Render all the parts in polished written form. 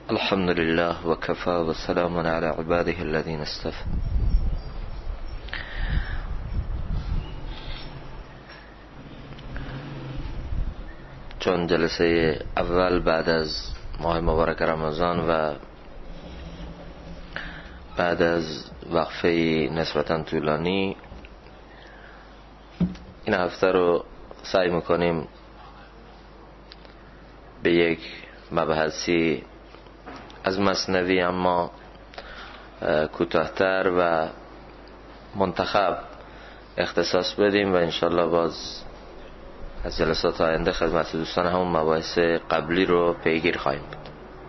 الحمد لله وكفى وسلام على عباده الذين اصطفى. چون جلسه اول بعد از ماه مبارک رمضان و بعد از وقفه نسبتا طولانی، این هفته رو سعی میکنیم به یک مبحثی از مثنوی اما کوتاه‌تر و منتخب اختصاص بدیم و انشالله باز از جلسات آینده خدمت دوستان همون مباحث قبلی رو پیگیر خواهیم بود.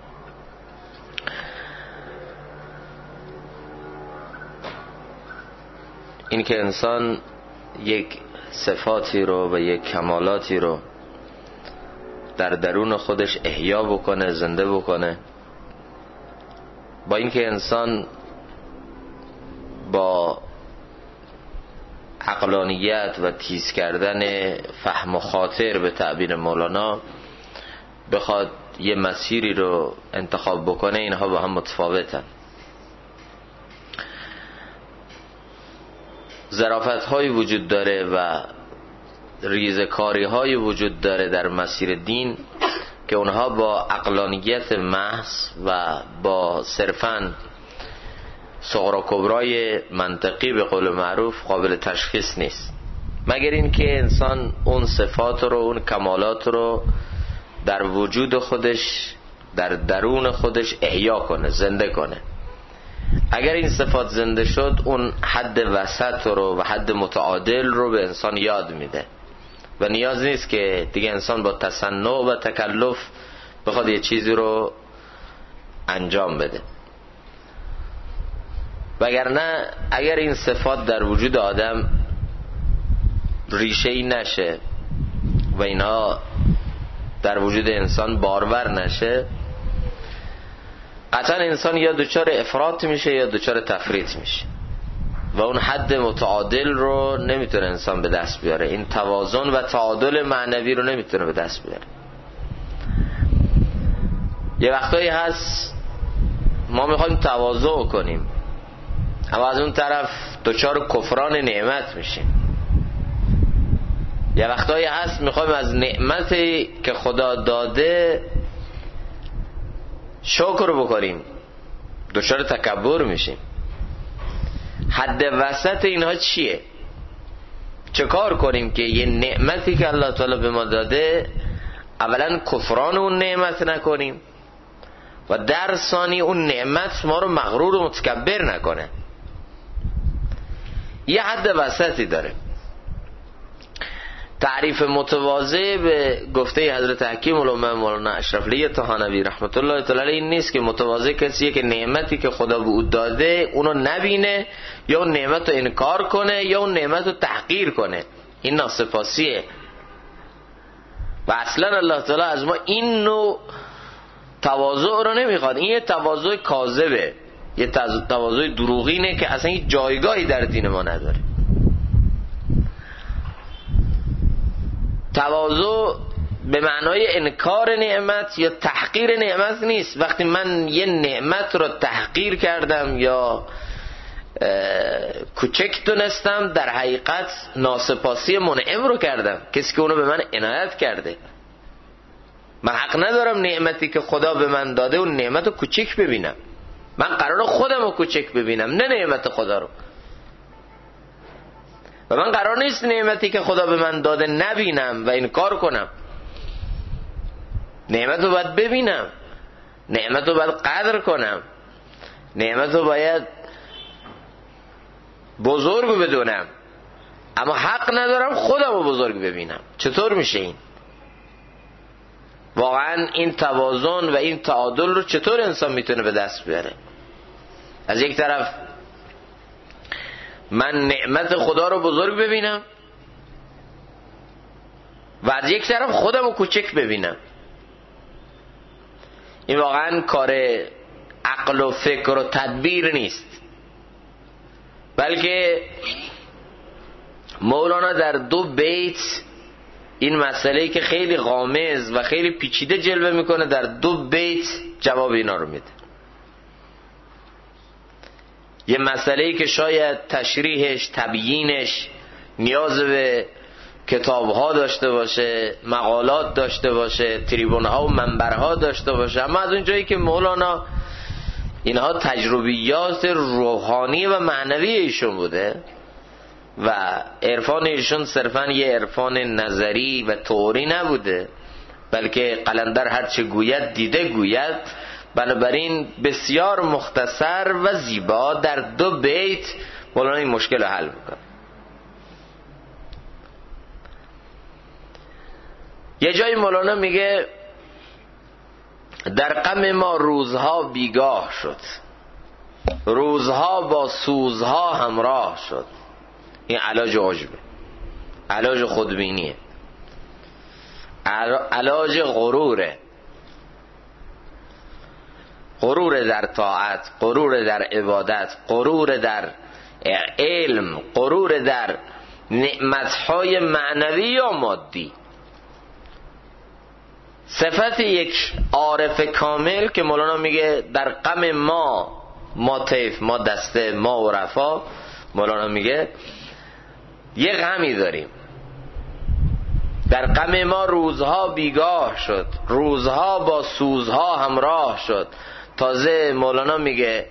این که انسان یک صفاتی رو و یک کمالاتی رو در درون خودش احیا بکنه، زنده بکنه، با اینکه انسان با عقلانیت و تیز کردن فهم و خاطر به تعبیر مولانا بخواد یه مسیری رو انتخاب بکنه، اینها با هم متفاوتن. ظرافت هایی وجود داره و ریزکاری های وجود داره در مسیر دین که اونها با عقلانیت محض و با صرفاً صغرا کبرای منطقی به قول معروف قابل تشخیص نیست، مگر این که انسان اون صفات رو، اون کمالات رو در وجود خودش، در درون خودش احیا کنه، زنده کنه. اگر این صفات زنده شد، اون حد وسط رو و حد متعادل رو به انسان یاد میده و نیاز نیست که دیگه انسان با تصنع و تکلف بخواد یه چیزی رو انجام بده. وگرنه اگر این صفات در وجود آدم ریشه‌ای نشه و اینها در وجود انسان بارور نشه، قطعا انسان یا دچار افراط میشه یا دچار تفریط میشه و اون حد متعادل رو نمیتونه انسان به دست بیاره، این توازن و تعادل معنوی رو نمیتونه به دست بیاره. یه وقتایی هست ما میخوایم تواضع کنیم اما از اون طرف دچار کفران نعمت میشیم. یه وقتایی هست میخوایم از نعمتی که خدا داده شکر بکنیم، دچار تکبر میشیم. حد وسط اینها چیه؟ چه کار کنیم که یه نعمتی که الله تعالی به ما داده اولا کفران اون نعمت نکنیم و در ثانی اون نعمت ما رو مغرور و متکبر نکنه. یه حد وسطی داره. تعریف متواضع به گفته حضرت حکیم الامه مولانا اشرف علی طحانوی رحمت الله تعالی علیه این نیست که متواضع کسیه که نعمتی که خدا به او داده اونو نبینه یا اون نعمت رو انکار کنه یا اون نعمت رو تحقیر کنه. این ناسپاسیه و اصلا الله تعالی از ما این نوع تواضع رو نمیخواد. این یه تواضع کاذبه، یه تواضع دروغینه که اصلا هیچ جایگاهی در دین ما نداره. تواضع به معنای انکار نعمت یا تحقیر نعمت نیست. وقتی من یه نعمت رو تحقیر کردم یا کوچک دونستم، در حقیقت ناسپاسی منعم رو کردم، کسی که اونو به من عنایت کرده. من حق ندارم نعمتی که خدا به من داده اون نعمت رو کوچک ببینم. من قراره خودم رو کوچک ببینم، نه نعمت خدا رو. و من قرار نیست نعمتی که خدا به من داده نبینم و انکار کنم. نعمت رو باید ببینم، نعمت رو باید قدر کنم، نعمت رو باید بزرگ بدونم، اما حق ندارم خودم رو بزرگ ببینم. چطور میشه این؟ واقعا این توازن و این تعادل رو چطور انسان میتونه به دست بیاره؟ از یک طرف من نعمت خدا رو بزرگ ببینم و از یک طرف خودم رو کوچک ببینم. این واقعا کار عقل و فکر و تدبیر نیست، بلکه مولانا در 2 بیت این مسئله‌ای که خیلی غامض و خیلی پیچیده جلوه میکنه در 2 بیت جواب اینا رو میده. یه مسئله‌ای که شاید تشریحش، تبیینش نیاز به کتاب‌ها داشته باشه، مقالات داشته باشه، تریبون‌ها و منبرها داشته باشه، اما از اون جایی که مولانا اینها تجربیات روحانی و معنوی ایشون بوده و عرفان ایشون صرفاً یه عرفان نظری و تئوری نبوده، بلکه قلندر هرچه گوید دیده گوید، بنابراین بسیار مختصر و زیبا در 2 بیت مولانا این مشکل رو حل میکنه. یه جای مولانا میگه در غم ما روزها بیگاه شد، روزها با سوزها همراه شد. این علاج عجبه، علاج خودبینیه، علاج غروره، غرور در طاعت، غرور در عبادت، غرور در علم، غرور در نعمتهای معنوی یا مادی. صفت یک عارف کامل که مولانا میگه در غم ما طیف، ما دسته، ما عرفا، مولانا میگه یه غمی داریم، در غم ما روزها بیگاه شد، روزها با سوزها همراه شد. تازه مولانا میگه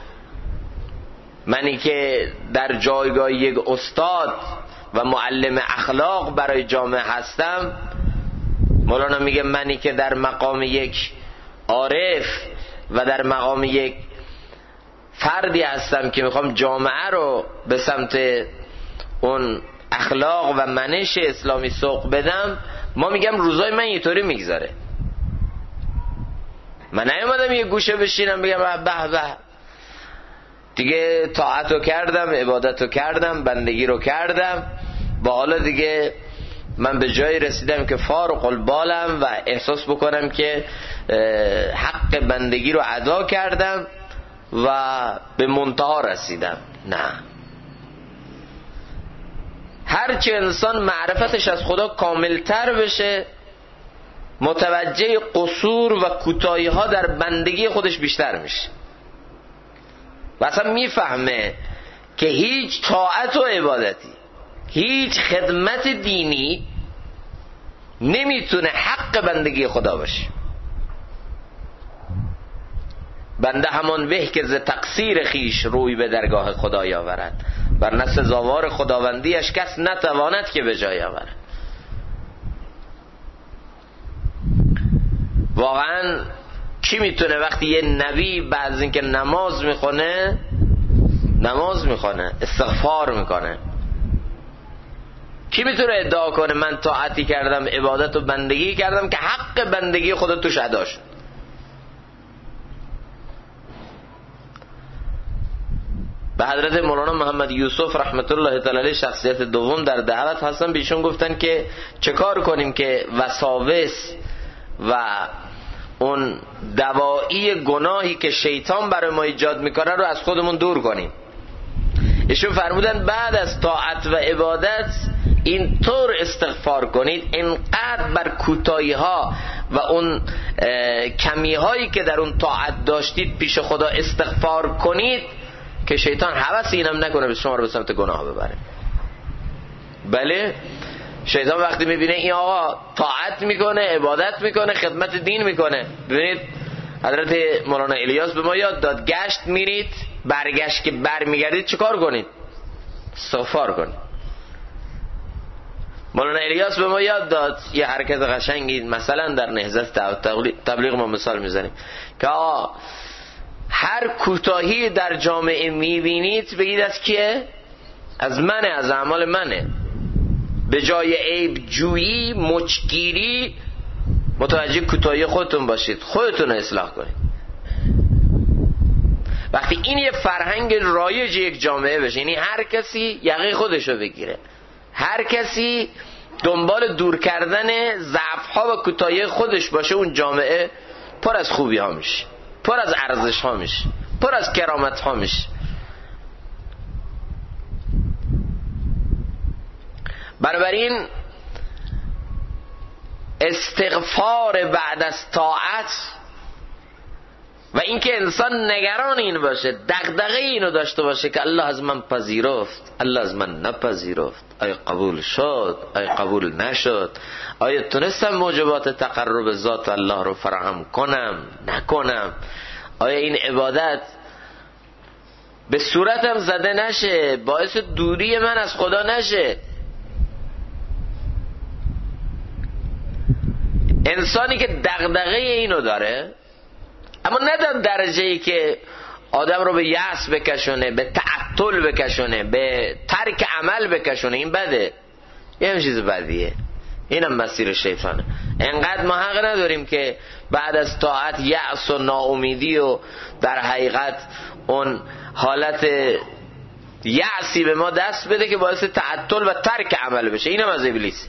منی که در جایگاه یک استاد و معلم اخلاق برای جامعه هستم، مولانا میگه منی که در مقام یک عارف و در مقام یک فردی هستم که میخوام جامعه رو به سمت اون اخلاق و منش اسلامی سوق بدم، ما میگم روزای من اینطوری میگذره. من نیومدم یه گوشه بشینم بگم به به دیگه طاعت رو کردم، عبادت رو کردم، بندگی رو کردم، با حالا دیگه من به جایی رسیدم که فارغ البالم و احساس بکنم که حق بندگی رو ادا کردم و به منتها رسیدم. نه، هرچی انسان معرفتش از خدا کاملتر بشه، متوجه قصور و کوتاهی ها در بندگی خودش بیشتر میشه و اصلا میفهمه که هیچ طاعت و عبادتی، هیچ خدمت دینی نمیتونه حق بندگی خدا باشه. بنده همان به که ز تقصیر خیش روی به درگاه خدای آورد، ورنه سزاوار خداوندیش کس نتواند که به جای آورد. واقعا کی میتونه وقتی یه نبی بعد از اینکه نماز میخونه استغفار میکنه، کی میتونه ادعا کنه من طاعتی کردم، عبادت و بندگی کردم که حق بندگی خدا توش ادا شد؟ به حضرت مولانا محمد یوسف رحمت الله تعالی علیه شخصیت دوم در دعوت هستن، بیشون گفتن که چه کار کنیم که وساوس و اون دوایی گناهی که شیطان برای ما ایجاد میکنه رو از خودمون دور کنیم. ایشون فرمودن بعد از طاعت و عبادت اینطور استغفار کنید، اینقدر بر کوتاهی ها و اون کمی هایی که در اون طاعت داشتید پیش خدا استغفار کنید که شیطان هوس اینم نکنه به شما رو به سمت گناه ببره. بله، شیطان وقتی میبینه این آقا طاعت میکنه، عبادت میکنه، خدمت دین میکنه، ببینید حضرت مولانا الیاس به ما یاد داد گشت میرید، برگشت که برمیگردید چه کار کنید؟ استغفار کنید. مولانا الیاس به ما یاد داد یه حرکت قشنگی، مثلا در نهضت تبلیغ ما مثال میزنیم که هر کوتاهی در جامعه میبینید بگید از کیه؟ از منه، از اعمال منه. به جای عیب جویی، مچگیری، متوجه کوتاهی خودتون باشید، خودتون رو اصلاح کنید. وقتی این یه فرهنگ رایج یک جامعه بشه، یعنی هر کسی یقه خودش رو بگیره، هر کسی دنبال دور کردن ضعف‌ها و کوتاهی خودش باشه، اون جامعه پر از خوبی ها میشه، پر از ارزش ها میشه، پر از کرامت ها میشه. بنابراین استغفار بعد از طاعت و اینکه انسان نگران این باشه، دغدغه اینو داشته باشه که الله از من پذیرفت، الله از من نپذیرفت، آیا قبول شد، آیا قبول نشد، آیا تونستم موجبات تقرب ذات الله رو فراهم کنم نکنم، آیا این عبادت به صورتم زده نشه، باعث دوری من از خدا نشه. انسانی که دغدغه اینو داره، اما نه در درجه‌ای که آدم رو به یأس بکشونه، به تعطل بکشونه، به ترک عمل بکشونه، این بده، این چیز بدیه، اینم مسیر شیطانه. انقدر ما حق نداریم که بعد از طاعت یأس و ناامیدی و در حقیقت اون حالت یأسی به ما دست بده که باعث تعطل و ترک عمل بشه. اینم از ابلیس.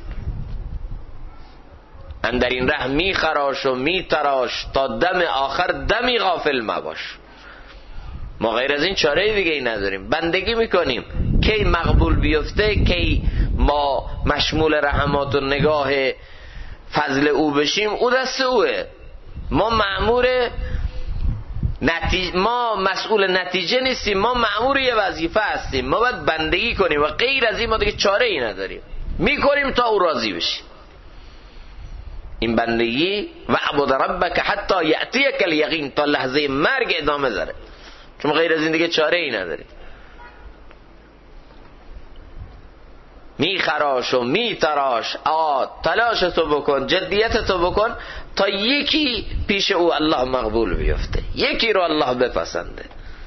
اندر این ره می خراش و می تراش، تا دم آخر دمی غافل مباش. ما غیر از این چاره دیگه ای نداریم. بندگی میکنیم کی مقبول بیفته، کی ما مشمول رحمات و نگاه فضل او بشیم، او دست اوه. ما مأمور ما مسئول نتیجه نیستیم، ما مأمور یه وظیفه هستیم. ما باید بندگی کنیم و غیر از این ما دیگه چاره ای نداریم. میکنیم تا او راضی بشه. این بندگی وعبد ربک حتی یأتیک الیقین، تا لحظه مرگ ادامه داره، چون غیر از این دیگه چاره ای نداری. می خراش و می تراش، تلاش تو بکن، جدیت تو بکن تا یکی پیش او الله مقبول بیفته، یکی رو الله بپسنده.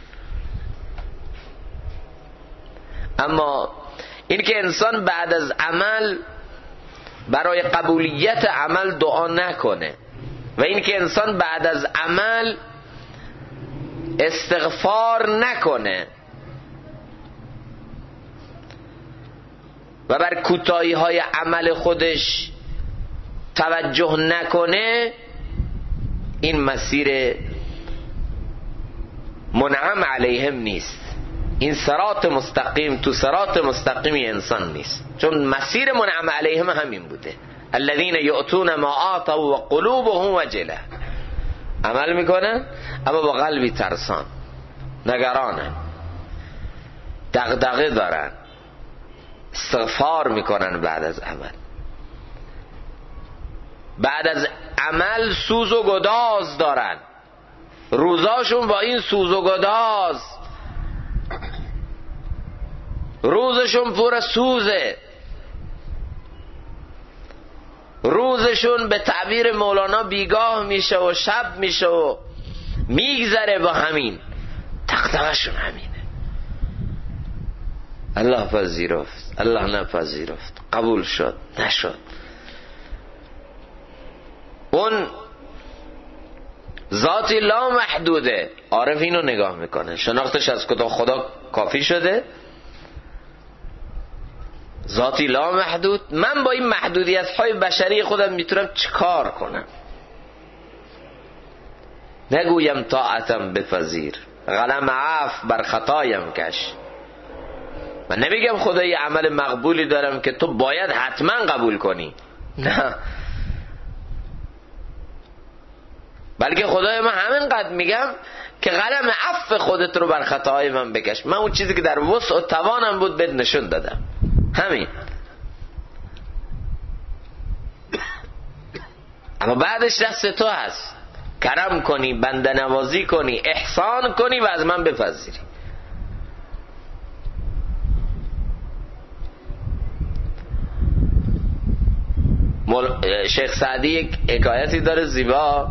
اما این که انسان بعد از عمل برای قبولیت عمل دعا نکنه و این که انسان بعد از عمل استغفار نکنه و بر کوتاهی های عمل خودش توجه نکنه، این مسیر منعم علیهم نیست. این صراط مستقیم تو صراط مستقیمی انسان نیست، چون مسیر منعم علیهم همین بوده. الذین یؤتون ما آتوا و قلوبهم وجله، عمل میکنن اما با قلبی ترسان، نگرانن، دغدغه دارن، استغفار میکنن بعد از عمل. بعد از عمل سوز و گداز دارن، روزاشون با این سوز و گداز، روزشون پر سوزه، روزشون به تعبیر مولانا بیگاه میشه و شب میشه و میگذره با همین، دغدغه‌شون همینه. الله پذیرفت، الله نپذیرفت، قبول شد نشد. اون ذاتی لا محدوده، عارف اینو نگاه میکنه، شناختش از خدا کافی شده. ذاتی لا محدود، من با این محدودیت های بشری خودم میتونم چیکار کنم؟ نگویم طاعتم بپذیر، قلم عفو بر خطایم کش. من نمیگم خدای عمل مقبولی دارم که تو باید حتما قبول کنی، نه، بلکه خدای من همینقدر میگم که قلم عفو خودت رو بر خطاهای من بکش. من اون چیزی که در وسع و توانم بود بهت نشون دادم، همین. اما بعدش دست تو هست، کرم کنی، بنده نوازی کنی، احسان کنی و از من بپذیری. شیخ سعدی یک حکایتی داره زیبا،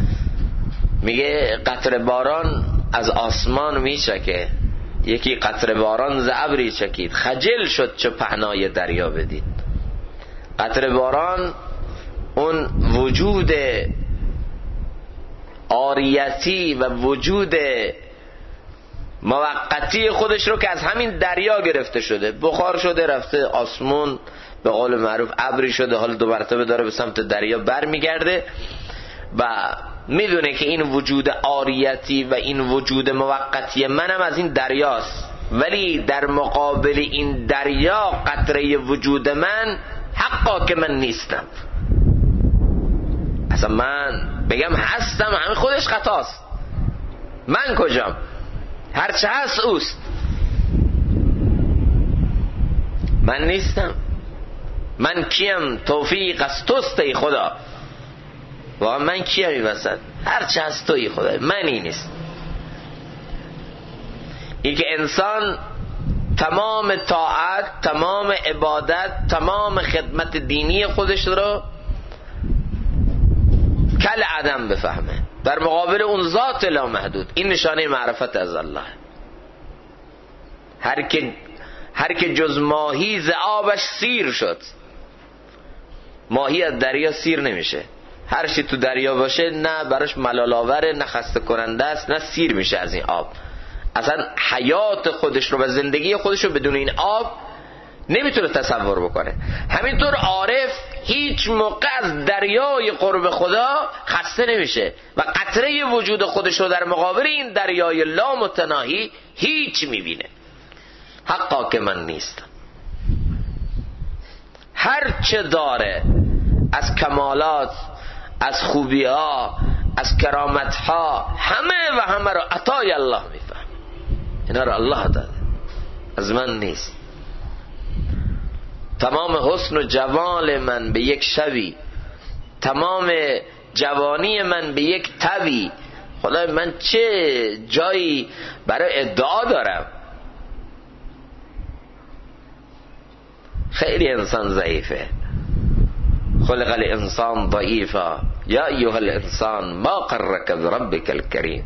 میگه قطره باران از آسمان میچکه، یکی قطره باران ز ابری چکید، خجل شد چو پهنای دریا بدید. قطره باران اون وجود عاریتی و وجود موقتی خودش رو که از همین دریا گرفته شده، بخار شده رفته آسمون، به قول معروف ابری شده، حالا 2 مرتبه داره به سمت دریا بر میگرده و میدونه که این وجود عاریتی و این وجود موقتی منم از این دریاست، ولی در مقابل این دریا قطره وجود من حقا که من نیستم. اصلا من بگم هستم همین خودش خطاست. من کجام؟ هرچه هست اوست، من نیستم. من کیم؟ توفیق از توست ای خدا. واقعا من کیم این وسط؟ هرچه هست توی خدا، منی نیست. این که انسان تمام طاعت، تمام عبادت، تمام خدمت دینی خودش رو کل عدم بفهمه در مقابل اون ذات لامحدود. این نشانه معرفت از الله. هر که جز ماهی ز آبش سیر شد. ماهی از دریا سیر نمیشه، هر چی تو دریا باشه نه براش ملال آوره، نه خسته کننده است، نه سیر میشه از این آب. اصلا حیات خودش رو و زندگی خودش رو بدون این آب نمیتونه تصور بکنه. همینطور عارف هیچ موقع از دریای قرب خدا خسته نمیشه و قطره وجود خودش رو در مقابل این دریای لامتناهی هیچ میبینه. حقا که من نیستم. هر چه داره از کمالات، از خوبی ها، از کرامت ها، همه رو عطای الله میفهم. اینا رو الله داده، از من نیست. تمام حسن و جمال من به یک شبی، تمام جوانی من به یک تبی. خدای من چه جایی برای ادعا دارم؟ خیلی انسان ضعیفه. خلق الانسان ضعیفا یا ایها الانسان ما غرک بربک الکریم.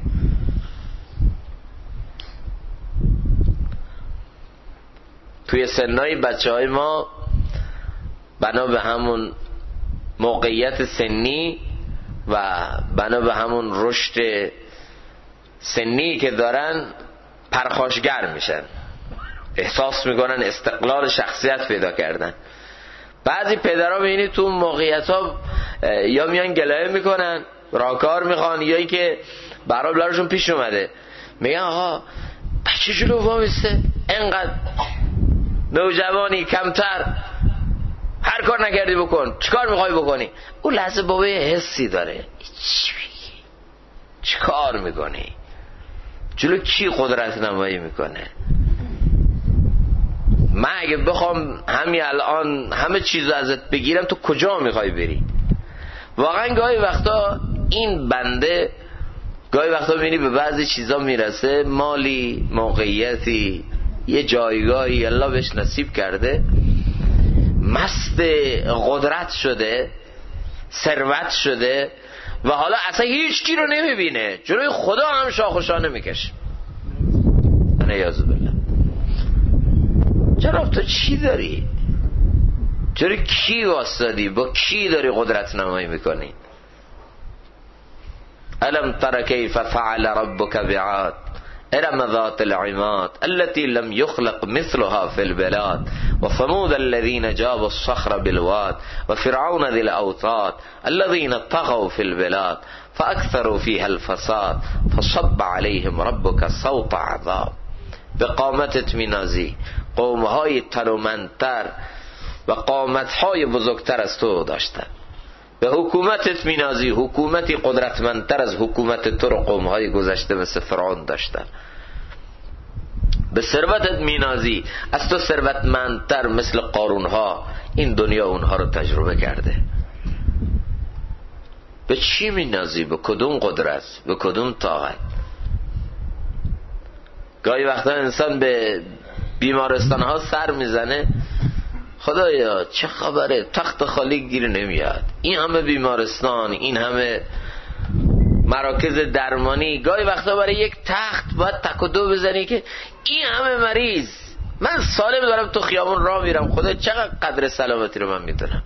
توی سنای بچه های ما بنا به همون موقعیت سنی و بنا به همون رشد سنی که دارن پرخاشگر میشن، احساس میکنن استقلال شخصیت پیدا کردن. بعضی پدرها ببینی تو موقعیت ها یا میان گلایه میکنن، راهکار میخوان، یا ای که براشون پیش اومده میگن آقا بچه جلو وامیسته، انقدر نوجوانی کمتر، هر کار نکردی بکن، چیکار میخوای بکنی؟ اون لحظه بابا یه حسی داره، چی میگی؟ چیکار میکنی؟ جلو کی قدرت نمایی میکنه؟ من اگه بخوام همین الان همه چیزو ازت بگیرم تو کجا میخوای بری؟ واقعا گاهی وقتا این بنده گاهی وقتا میبینی به بعضی چیزا میرسه، مالی، موقعیتی، یه جایگاهی الله بهش نصیب کرده، مست قدرت شده، ثروت شده و حالا اصلا هیچ کی رو نمیبینه، جلوی خدا هم شاخوشانه میکشه. نعوذ بالله. جناب تو چی داری؟ چرا کی واسطادی؟ با کی داری قدرت نمایی میکنی؟ الم تر کیف فعل ربک بعاد ارم ذات العماد التي لم يخلق مثلها في البلاد وثمود الذين جابوا الصخر بالواد وفرعون ذي الاوتاد الذين طغوا في البلاد فاكثروا فيها الفساد فصب عليهم ربك صوت عذاب. به قامتت مینازی قومهای تنومندتر و قامتهای بزرگتر از تو داشتن. به حکومتت مینازی حکومتی قدرتمندتر از حکومت تو رو قومهای گذشته مثل فرعون داشتن. به ثروتت مینازی از تو ثروتمندتر مثل قارونها این دنیا اونها رو تجربه کرده. به چی مینازی؟ به کدوم قدرت؟ به کدوم طاقت؟ گاهی وقتا انسان به بیمارستان ها سر میزنه، خدایا چه خبره، تخت خالی گیر نمیاد، این همه بیمارستان، این همه مراکز درمانی، گاهی وقتا برای یک تخت باید تک و دو بزنی که این همه مریض، من سالم دارم تو خیابون راه میرم، خدا چقدر قدر سلامتی رو من میدونم.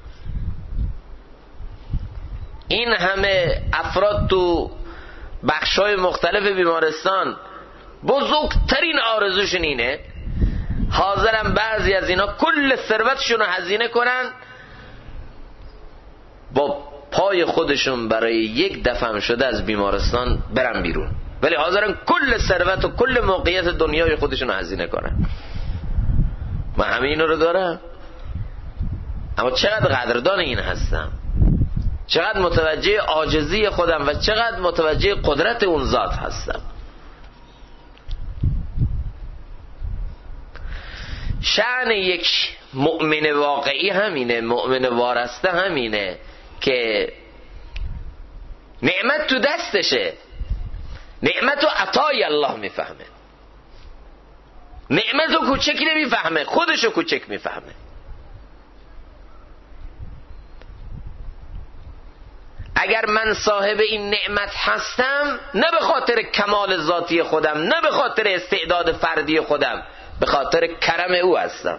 این همه افراد تو بخشای مختلف بیمارستان بزرگترین آرزوشون اینه، حاضرن بعضی از اینا کل ثروتشون رو هزینه کنن با پای خودشون برای یک دفعه شده از بیمارستان برن بیرون، ولی حاضرن کل ثروت و کل موقعیت دنیای خودشون رو هزینه کنن. من همه اینو رو دارم، اما چقدر قدردان این هستم. چقدر متوجه عاجزی خودم و چقدر متوجه قدرت اون ذات هستم. شأن یک مؤمن واقعی همینه، مؤمن وارسته همینه که نعمت تو دستشه، نعمت رو عطای الله میفهمه، نعمت رو کوچک نمیفهمه، خودشو کوچک میفهمه. اگر من صاحب این نعمت هستم، نه به خاطر کمال ذاتی خودم، نه به خاطر استعداد فردی خودم، به خاطر کرم او هستم.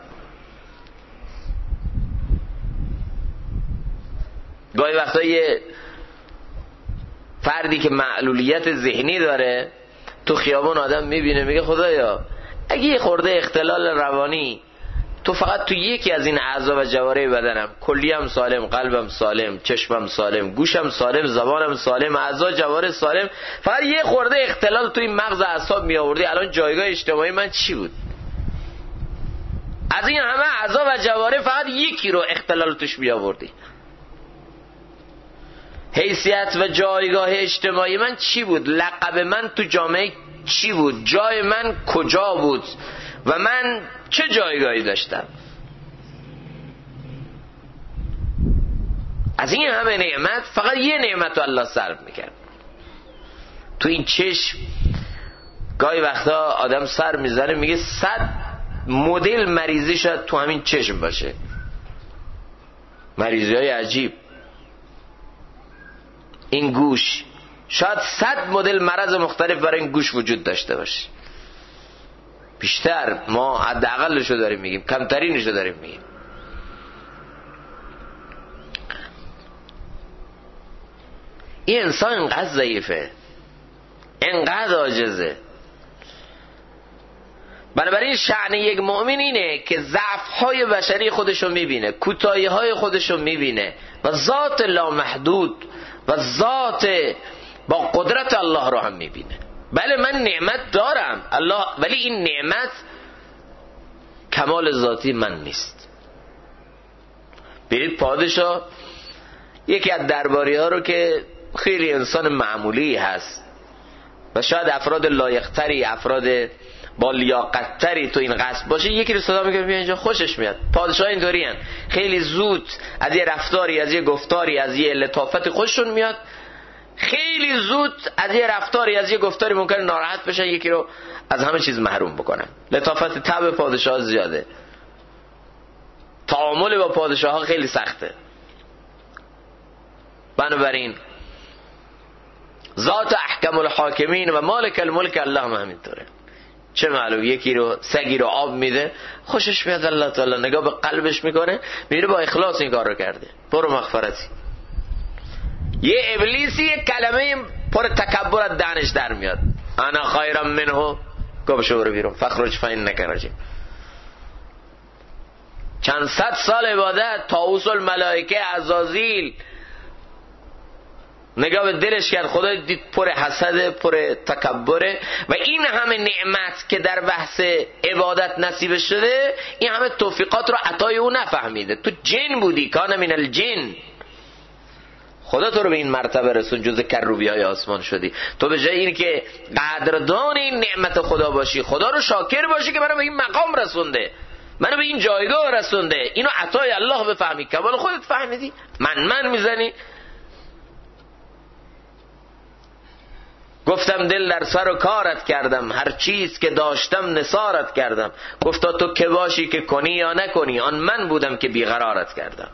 گاهی وقتا یه فردی که معلولیت ذهنی داره تو خیابون آدم میبینه میگه خدایا اگه یه خورده اختلال روانی تو فقط تو یکی از این اعضا و جواره بدنم، کلیم سالم، قلبم سالم، چشمم سالم، گوشم سالم، زبانم سالم، اعضا جواره سالم، فقط یه خورده اختلال تو این مغز اعصاب می آوردی، الان جایگاه اجتماعی من چی بود؟ از این همه اعضا و جواره فقط یکی رو اختلال توش می آوردی، حیثیت و جایگاه اجتماعی من چی بود؟ لقب من تو جامعه چی بود؟ جای من کجا بود؟ و من چه جایگاهی داشتم؟ از این همه نعمت فقط یه نعمت رو الله صرف میکرد. تو این چشم گاهی وقتا آدم سر میزنه میگه 100 مدل مریضی شاید تو همین چشم باشه، مریضی های عجیب. این گوش شاید 100 مدل مرض مختلف برای این گوش وجود داشته باشه، بیشتر ما حداقلشو داریم میگیم، کمترینشو داریم میگیم. این انسان انقدر ضعیفه، انقدر عاجزه. بنابراین شأن یک مؤمن اینه که ضعف‌های بشری خودشو میبینه، کوتاهی‌های خودشو میبینه و ذات لامحدود و ذات با قدرت الله رو هم میبینه. بله من نعمت دارم الله، ولی این نعمت کمال ذاتی من نیست. برید پادشاه یکی از درباری ها رو که خیلی انسان معمولی هست و شاید افراد لایقتری، افراد با لیاقتتری تو این قصد باشه، یکی رو صدا میکنه بیا اینجا، خوشش میاد. پادشاه اینطوری هن، خیلی زود از یه رفتاری، از یه گفتاری، از یه لطافت خوششون میاد، خیلی زود از یه رفتاری، از یه گفتاری ممکنه ناراحت بشن، یکی رو از همه چیز محروم بکنن. لطافت طبع پادشاه زیاده، تعامل با پادشاه ها خیلی سخته. بنابراین ذات احکم الحاکمین و مالک الملک الله هم همینطوره. چه معلوم یکی رو سگی رو آب میده خوشش میاد، الله تعالی نگاه به قلبش میکنه میره با اخلاص این کار رو کرده، برو مغفرتی. یه ابلیسی یه کلمه پر تکبر از دهنش در میاد، انا خیرم منه، گفت شو بیرون، فخرج فإنک رجیم. چند صد سال عبادت، طاووس الملائکه، عزازیل نگاه به دلش کرد، خدا دید پر حسد، پر تکبره و این همه نعمت که در بحث عبادت نصیب شده، این همه توفیقات رو عطای او نفهمیده. تو جن بودی، کان من الجن، خدا تو رو به این مرتبه رسون، جز کروبیای آسمان شدی. تو به جای این که قدردان این نعمت خدا باشی، خدا رو شاکر باشی که منو به این مقام رسونده، منو به این جایگاه رسونده، اینو عطای الله بفهمی. کمال خودت فهمیدی، من میزنی. گفتم دل در سر و کارت کردم، هر چیز که داشتم نثارت کردم. گفتا تو که باشی که کنی یا نکنی، آن من بودم که بیقرارت کردم.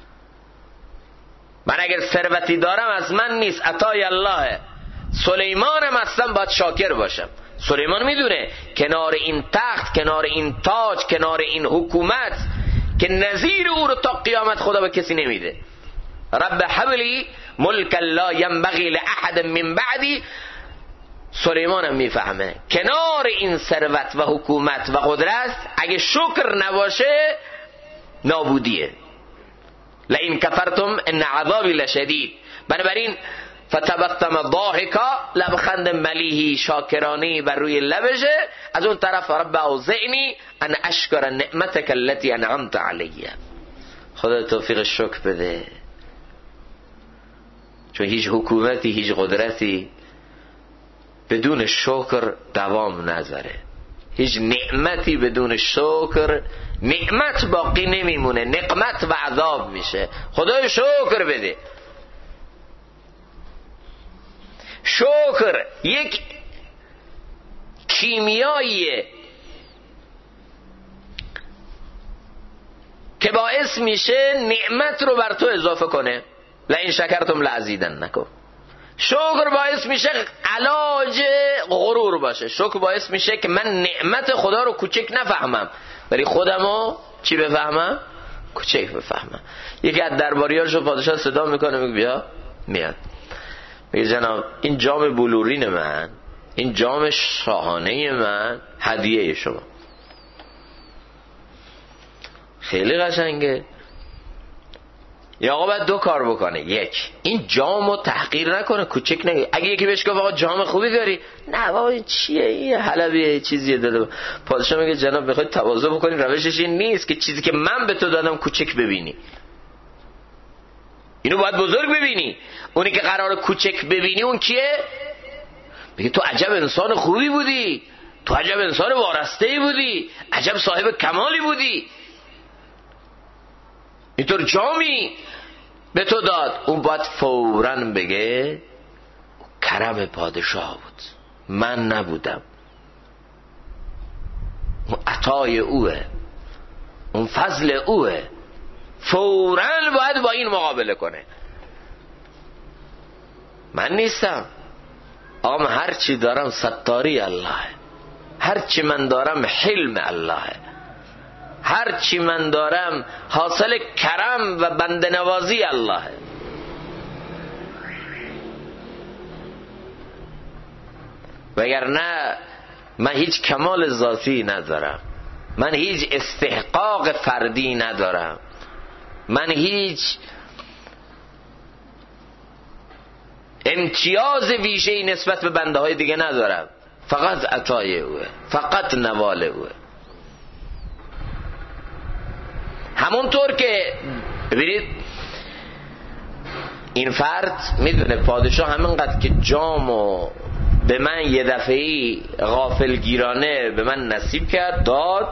من اگر ثروتی دارم از من نیست، عطای الله. سلیمانم هستم باید شاکر باشم. سلیمان میدونه کنار این تخت، کنار این تاج، کنار این حکومت که نظیر او رو تا قیامت خدا به کسی نمیده. رب حبلی ملک لا ینبغی لاحد من بعدی. سلیمانم میفهمه کنار این ثروت و حکومت و قدرت اگه شکر نباشه نابودیه. لئن کفرتم ان عذابی لشدید. بنابراین فتبسم ضاحکا، لبخند ملیحی شاکرانه بر روی لبشه. از اون طرف رب اوزعنی ان اشکر نعمتک التي انعمت علی. خدا توفیق شکر بده. چون هیچ حکومتی، هیچ قدرتی بدون شکر دوام نداره. هیچ نعمتی بدون شکر نعمت باقی نمیمونه، نقمت و عذاب میشه. خدای شکر بده. شکر یک کیمیاییه که باعث میشه نعمت رو بر تو اضافه کنه. لئن شکرتم لازیدنکم. شکر باعث میشه علاج غرور باشه. شکر باعث میشه که من نعمت خدا رو کوچک نفهمم، ولی خودمو چی بفهمم؟ کوچک بفهمم. یکی از درباریاشو پادشاه صدا میکنه، میگه بیا. میاد میگه جناب این جام بلورین من، این جام شاهانه من هدیه شما. خیلی قشنگه. یا آقا باید دو کار بکنه. یک، این جامو تحقیر نکنه، کوچک نگه. اگه یکی بهش گفت آقا جام خوبی داری، نه بابا این چیه، این حلبیه، چیزیه داده. پادشاه میگه جناب میخواید تواضع بکنی، روشش این نیست که چیزی که من به تو دادم کوچک ببینی. اینو باید بزرگ ببینی. اونی که قرار کوچک ببینی اون کیه؟ میگه تو عجب انسان خوبی بودی، تو عجب انسان وارسته‌ای بودی، عجب صاحب کمالی بودی، اینطور جامی به تو داد. اون باید فوراً بگه کرم پادشاه بود، من نبودم، اون عطای اوه، اون فضل اوه. فوراً باید با این مقابله کنه. من نیستم آقا، من هر چی دارم ستاری الله، هر چی من دارم حلم الله، هر چی من دارم حاصل کرم و بنده‌نوازی الله. وگرنه من هیچ کمال ذاتی ندارم، من هیچ استحقاق فردی ندارم، من هیچ امتیاز ویژه‌ای نسبت به بنده های دیگه ندارم. فقط عطای اوه، فقط نوال اوه. همونطور که ببینید این فرد میدونه پادشاه همینقدر که جامو به من یه دفعی غافلگیرانه به من نصیب کرد داد،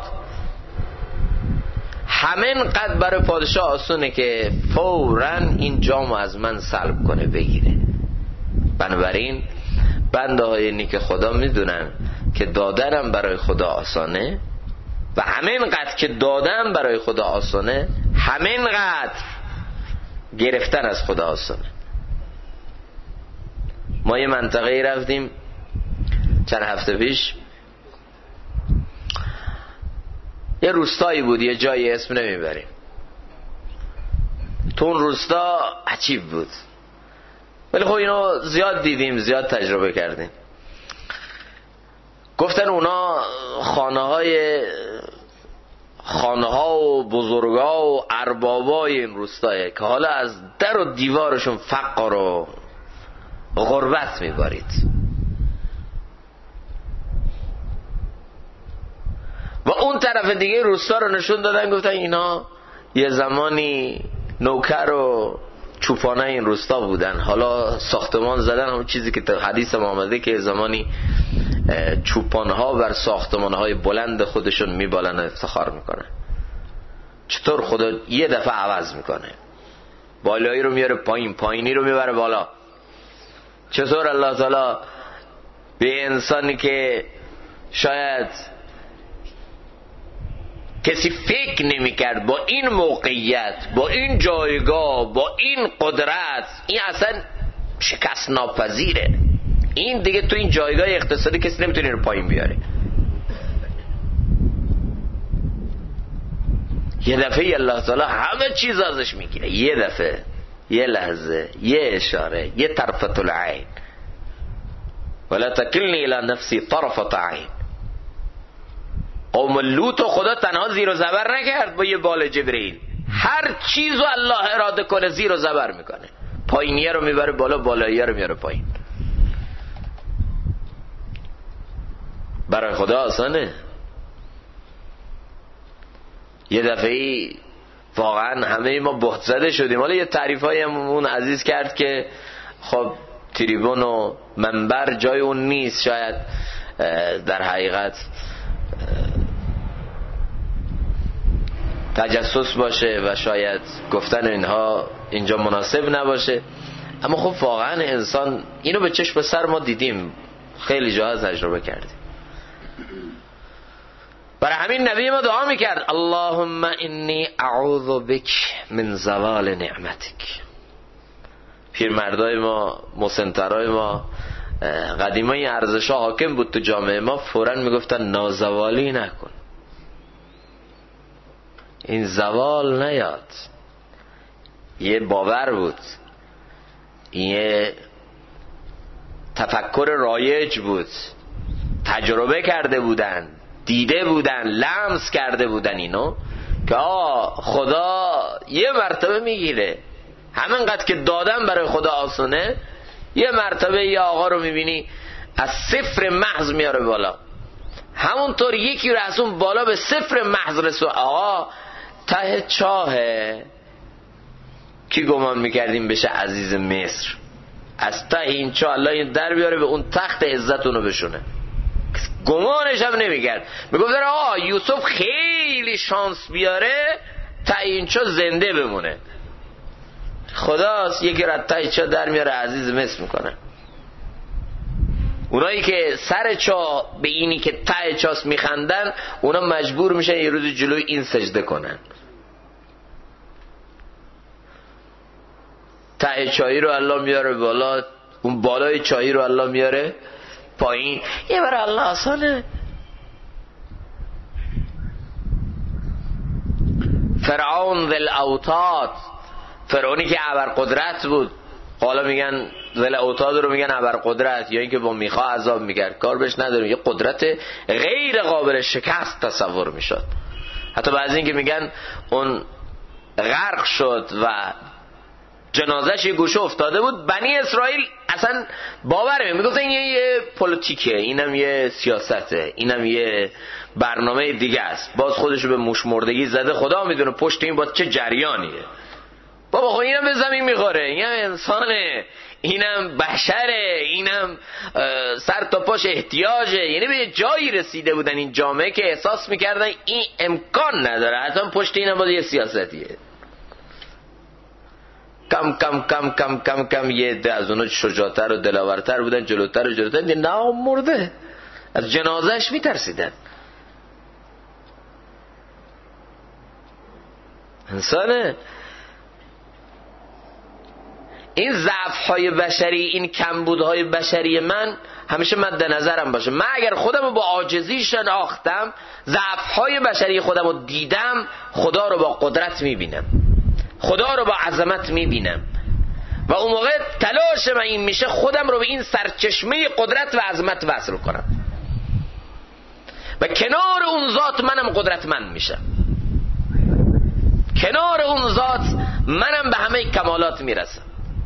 همینقدر برای پادشاه آسونه که فوراً این جامو از من سلب کنه، بگیره. بنابراین بنده های نیک خدا میدونن که دادنم برای خدا آسانه و همینقدر که دادن برای خدا آسانه، همینقدر گرفتن از خدا آسانه. ما یه منطقه رفتیم چند هفته پیش، یه روستایی بود، یه جایی اسم نمیبریم. تو اون روستا عجیب بود، ولی خب اینو زیاد دیدیم، زیاد تجربه کردیم. گفتن اونا خانه ها و بزرگا و اربابای این روستایه که حالا از در و دیوارشون فقر و غربت میبارید و اون طرف دیگه روستا رو نشون دادن، گفتن اینا یه زمانی نوکر و چوپانه این روستا بودن، حالا ساختمان زدن. همون چیزی که تو حدیث ما آمده که زمانی چوپانها بر ساختمانهای بلند خودشون میبالن و افتخار میکنن. چطور خدا یه دفعه عوض میکنه، بالایی رو میاره پایین، پایینی رو میبره بالا. چطور الله تعالی به انسانی که شاید کسی فکر نمیکرد با این موقعیت، با این جایگاه، با این قدرت، این اصلا شکست ناپذیره، این دیگه تو این جایگاه اقتصادی کسی نمیتونه رو پایین بیاره، یه دفعه الله تعالی همه چیز ازش میگیره. یه دفعه، یه لحظه، یه اشاره، یه طرفت العین. ولا تکلنی الی نفسی طرفت عین. قوم لوط خدا تنها زیر و زبر نکرد با یه بال جبرئیل، هر چیزو الله اراده کنه زیر و زبر میکنه. پایینیه رو میبره بالا، بالاییه رو میاره پایین. برای خدا آسانه. یه دفعی واقعا همه ما بهت زده شدیم. حالا یه تعریفایی هم اون عزیز کرد که خب تریبون و منبر جای اون نیست، شاید در حقیقت تجسس باشه و شاید گفتن اینها اینجا مناسب نباشه. اما خب واقعا انسان اینو به چشم سر ما دیدیم، خیلی جاها تجربه کردیم. برای همین نبی ما دعا میکرد اللهم انی اعوذ بک من زوال نعمتک. پیرمردای ما، مسنترای ما، قدیمای ارزش‌ها حاکم بود تو جامعه ما، فوراً میگفتن نازوالی نکن، این زوال نیاد. یه باور بود، یه تفکر رایج بود، تجربه کرده بودن، دیده بودن، لمس کرده بودن اینو که خدا یه مرتبه میگیره. همینقدر که دادن برای خدا آسونه، یه مرتبه یه آقا رو میبینی از صفر محض میاره بالا، همونطور یکی رو از اون بالا به صفر محض رسو. آقا ته چاهه، کی گمان میکردیم بشه عزیز مصر؟ از ته این چاه الله در بیاره به اون تخت عزت اونو بشونه. گمانش هم نمیکرد. میگفت آقا یوسف خیلی شانس بیاره ته این چاه زنده بمونه. خداست یکی را ته چاه در میاره عزیز مصر میکنه. اونایی که سر چاه به اینی که ته چاست میخندن، اونا مجبور میشن یه روز جلوی این سجده کنن. ته چاهی رو الله میاره بالا، اون بالای چاهی رو الله میاره پایین. یه برای الله آسانه. فرعون ذل اوتاد، فرعونی که ابرقدرت بود، حالا میگن ذل اوتاد رو میگن ابرقدرت، یا اینکه با میخا عذاب میکرد، کار بهش نداریم، یه قدرت غیر قابل شکست تصور میشد. حتی بعضی اینکه میگن اون غرق شد و جنازش یه گوشه افتاده بود، بنی اسرائیل اصلا باوره، میگفتن این یه پلیتیکه، اینم یه سیاسته، اینم یه برنامه دیگه است، باز خودشو به موش مردگی زده، خدا میدونه پشت این باز چه جریانیه. بابا خب اینم به زمین میخوره، اینم انسانه، اینم بشره، اینم سر تا پاش احتیاجه. یعنی به جایی رسیده بودن این جامعه که احساس میکردن این امکان نداره، حتی پشت اینم باز یه سیاستیه. کم کم کم کم کم کم یه عده از اونا شجاعتر و دلاورتر بودن، جلوتر و جلوتر، نه مرده، از جنازهش میترسیدن. انسانه. این ضعف‌های بشری، این کمبودهای بشری من همیشه مد نظرم باشه. من اگر خودم رو با عاجزی شناختم، ضعف‌های بشری خودم رو دیدم، خدا رو با قدرت میبینم، خدا رو با عظمت میبینم و اون موقع تلاش من این میشه خودم رو به این سرچشمه قدرت و عظمت وصل کنم و کنار اون ذات منم قدرتمند میشم، کنار اون ذات منم به همه کمالات میرسم.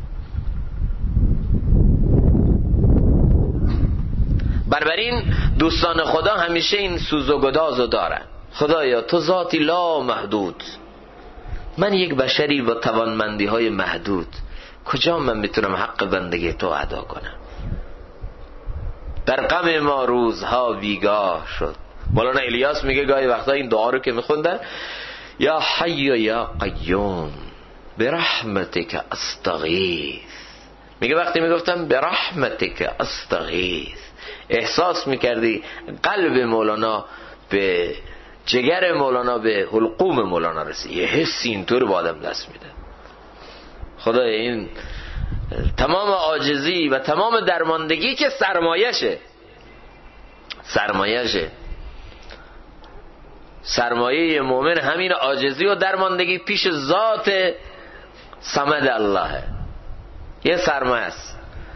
بنابراین دوستان خدا همیشه این سوز و گداز رو دارن. خدایا تو ذاتی لا محدود، من یک بشری با توانمندی های محدود، کجا من میتونم حق بندگی تو ادا کنم؟ در غم ما روزها بیگاه شد. مولانا الیاس میگه گاهی وقتا این دعا رو که میخوندن، یا حی یا قیوم برحمتک استغیث، میگه وقتی میگفتم برحمتک استغیث، احساس میکردی قلب مولانا به جگر مولانا، به حلقوم مولانا رسید، یه حسی اینطور با آدم دست میده. خدا این تمام عاجزی و تمام درماندگی که سرمایشه، سرمایه مومن همین عاجزی و درماندگی پیش ذات صمد الله، یه سرمایه است.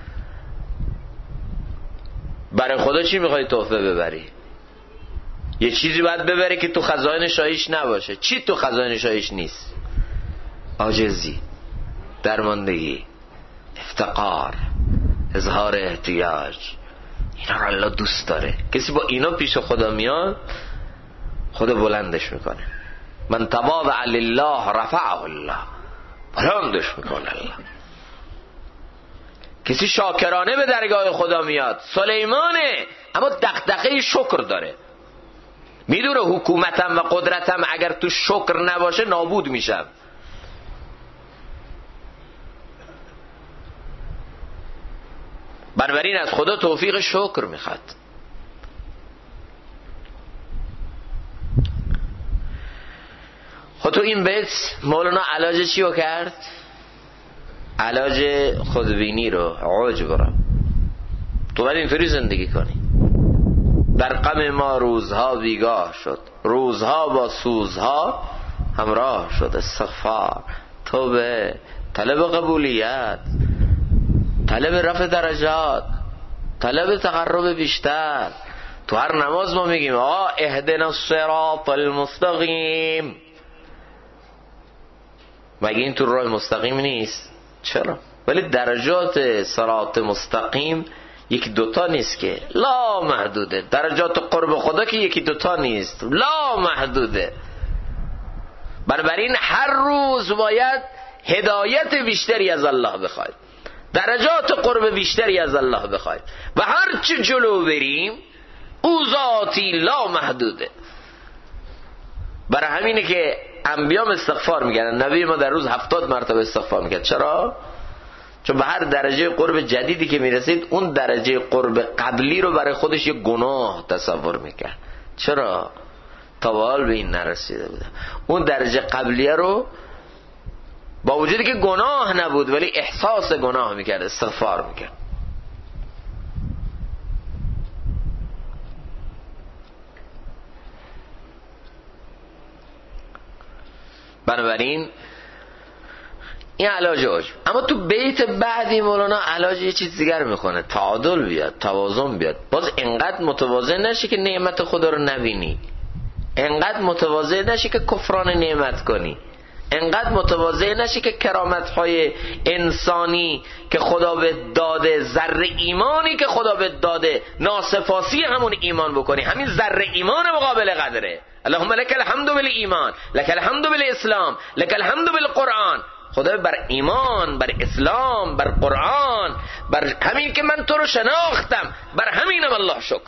برای خدا چی میخوای تحفه ببری؟ یه چیزی باید ببری که تو خزائن شاهیش نباشه. چی تو خزائن شاهیش نیست؟ عاجزی، درماندگی، افتقار، اظهار احتیاج. اینا رو الله دوست داره. کسی با اینا پیش خدا میاد، خدا بلندش میکنه. من تواضع لله رفعه الله، بلندش میکنه الله. کسی شاکرانه به درگاه خدا میاد. سلیمانه اما دغدغه شکر داره، میدونه حکومتم و قدرتم اگر تو شکر نباشه نابود میشم. بنابراین از خدا توفیق شکر میخواد. خب تو این بیت مولانا علاج چی رو کرد؟ علاج خودبینی رو، عجب رو. تو باید اینطوری زندگی کنی. در غم ما روزها بیگاه شد، روزها با سوزها همراه شد. استغفار، توبه، طلب قبولیت، طلب رفع درجات، طلب تقرب بیشتر. تو هر نماز ما میگیم اهدنا الصراط المستقیم. مگه این تو راه مستقیم نیست؟ چرا؟ ولی درجات صراط مستقیم یکی دوتا نیست که، لا محدوده. درجات قرب خدا که یکی دوتا نیست، لا محدوده. بنابراین هر روز باید هدایت بیشتری از الله بخواید، درجات قرب بیشتری از الله بخواید و هر چی جلو بریم او ذاتی لا محدوده. برای همینه که انبیام استغفار میگن. نبی ما در روز 70 مرتبه استغفار میکرد. چرا؟ چون به هر درجه قرب جدیدی که میرسید اون درجه قرب قبلی رو برای خودش یک گناه تصور میکرد. چرا؟ تا به حال به این نرسیده بوده. اون درجه قبلیه رو با وجودی که گناه نبود ولی احساس گناه میکرد، استغفار میکرد. بنابراین این علاج عجب. اما تو بیت بعدی مولانا علاج یه چیز دیگر میخونه، تعادل بیاد، توازن بیاد. باز انقدر متواضع نشی که نعمت خدا رو نبینی، انقدر متواضع نشی که کفران نعمت کنی، انقدر متواضع نشی که کرامت‌های انسانی که خدا به داده، ذره ایمانی که خدا به داده، ناسپاسی همون ایمان بکنی. همین ذره ایمان مقابل قدره. اللهم لك الحمد بالایمان، لك الحمد بالاسلام، لك الحمد بالقرآن. خدا بر ایمان، بر اسلام، بر قرآن، بر همین که من تو رو شناختم، بر همینم الله شکر.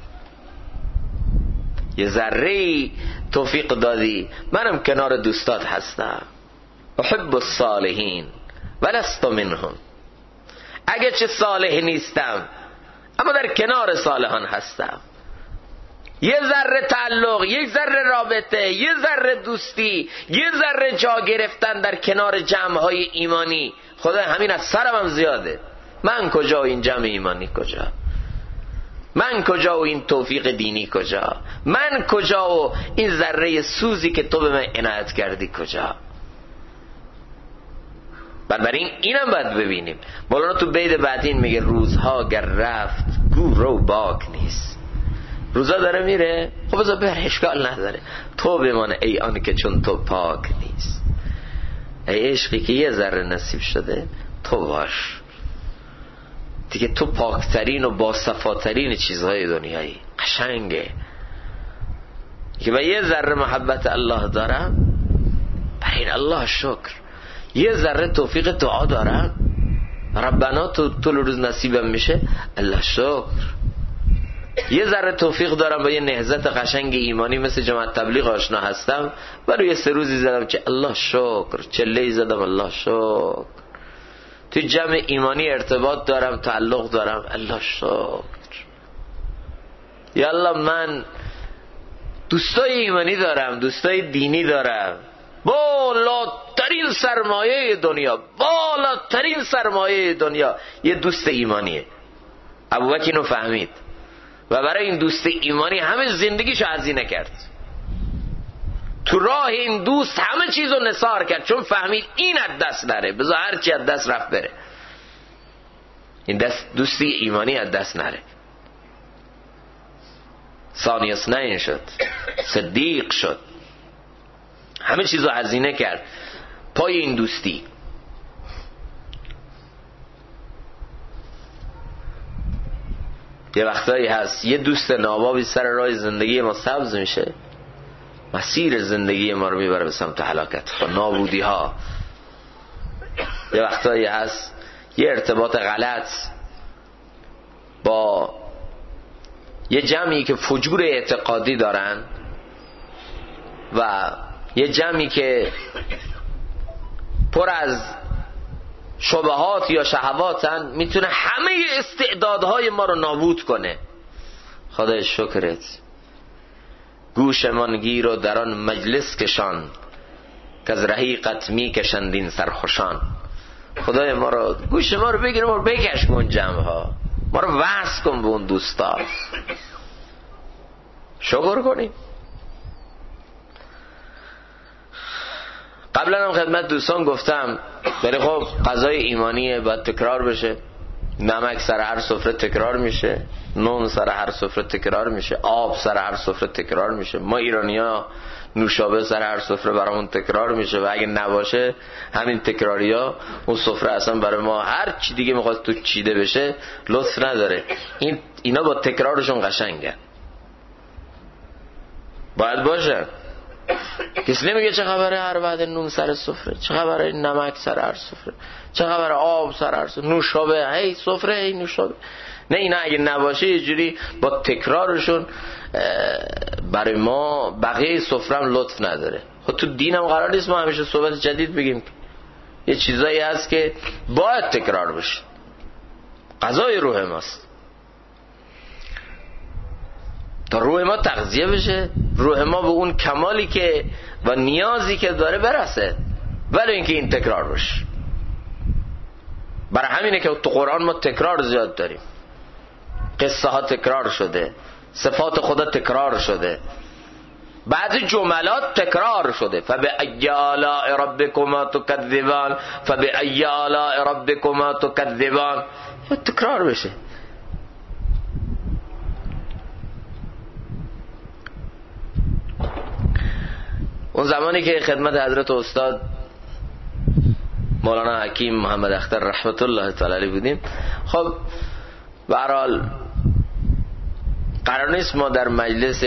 یه ذره توفیق دادی، منم کنار دوستات هستم. احب الصالحین ولست منهم. اگه چه صالح نیستم اما در کنار صالحان هستم. یه ذره تعلق، یک ذره رابطه، یه ذره دوستی، یه ذره جا گرفتن در کنار جمع‌های ایمانی. خدا همین از سرم هم زیاده. من کجا و این جمع ایمانی کجا؟ من کجا و این توفیق دینی کجا؟ من کجا و این ذره سوزی که تو به من عنایت کردی کجا؟ بنابراین اینم باید ببینیم. مولانا تو بیت بعدین میگه روزها گر رفت گو رو باک نیست. روزا داره میره، خب بذار بر اشکال نداره، تو بمانه ای آن که چون تو پاک نیست. ای عشقی که یه ذره نصیب شده تو باش دیگه. تو پاکترین و باصفاترین چیزهای دنیایی. قشنگه که به یه ذره محبت الله دارم، برای الله شکر. یه ذره توفیق دعا دارم، ربنا تو طول روز نصیبم میشه، الله شکر. یه ذره توفیق دارم با یه نهضت قشنگ ایمانی مثل جماعت تبلیغ آشنا هستم، برای یه 3 روزی زدم که الله شکر، چله‌ای زدم الله شکر. تو جمع ایمانی ارتباط دارم، تعلق دارم، الله شکر. یا الله من دوستای ایمانی دارم، دوستای دینی دارم. بالاترین سرمایه دنیا، بالاترین سرمایه دنیا یه دوست ایمانیه. ابوبکر اینو فهمید و برای این دوست ایمانی همه زندگیشو هزینه کرد. تو راه این دوست همه چیزو نثار کرد، چون فهمید این از دست نره، بذار هر چی از دست رفت بره، این دوستی ایمانی از دست نره. ثانی اثنین شد، صدیق شد، همه چیزو هزینه کرد پای این دوستی. یه وقتایی هست یه دوست نابابی سر راه زندگی ما سبز میشه، مسیر زندگی ما رو میبره به سمت هلاکت و نابودی ها. یه وقتایی هست یه ارتباط غلط با یه جمعی که فجور اعتقادی دارن و یه جمعی که پر از شبهات یا شهواتن، میتونه همه استعدادهای ما رو نابود کنه. خدای شکرت گوش من گیر و در آن مجلس کشان، که از رحیقت می کشندین سرخوشان. خدای ما رو، گوش ما رو بگیر، ما رو بکش کن جمع ها، ما رو وصل کن به اون دوستا. شکر کنیم. قبلا هم خدمت دوستان گفتم، ولی خب غذای ایمانیه، باید تکرار بشه. نمک سر هر سفره تکرار میشه، نون سر هر سفره تکرار میشه، آب سر هر سفره تکرار میشه. ما ایرانی‌ها نوشابه سر هر سفره برامون تکرار میشه و اگه نباشه همین تکراریا اون سفره اصلا برای ما هر چی دیگه میخواد تو چیده بشه لطف نداره. اینا با تکرارشون قشنگن، باید باشه. کسی نمیگه چه خبره هر وعده نون سر سفره، چه خبره نمک سر هر سفره، چه خبره آب سر هر سفره، نوشابه هی سفره هی نوشابه. نه، اینا اگه نباشه یه جوری با تکرارشون برای ما بقیه سفره هم لطف نداره. خب تو دینم قرار نیست ما همیشه صحبت جدید بگیم، یه چیزایی هست که باید تکرار بشه، غذای روح ماست، تا روح ما تغذیه بشه، روح ما به اون کمالی که و نیازی که داره برسه، ولی اینکه این تکرار بشه. برای همینه که تو قرآن ما تکرار زیاد داریم، قصه ها تکرار شده، صفات خدا تکرار شده، بعضی جملات تکرار شده. فبأی آلاء ربکما تکذبان، فبأی آلاء ربکما تکذبان، تکرار بشه. اون زمانی که خدمت حضرت استاد مولانا حکیم محمد اختر رحمت الله تعالی علیه بودیم، خب به هر حال قرار نیست ما در مجلس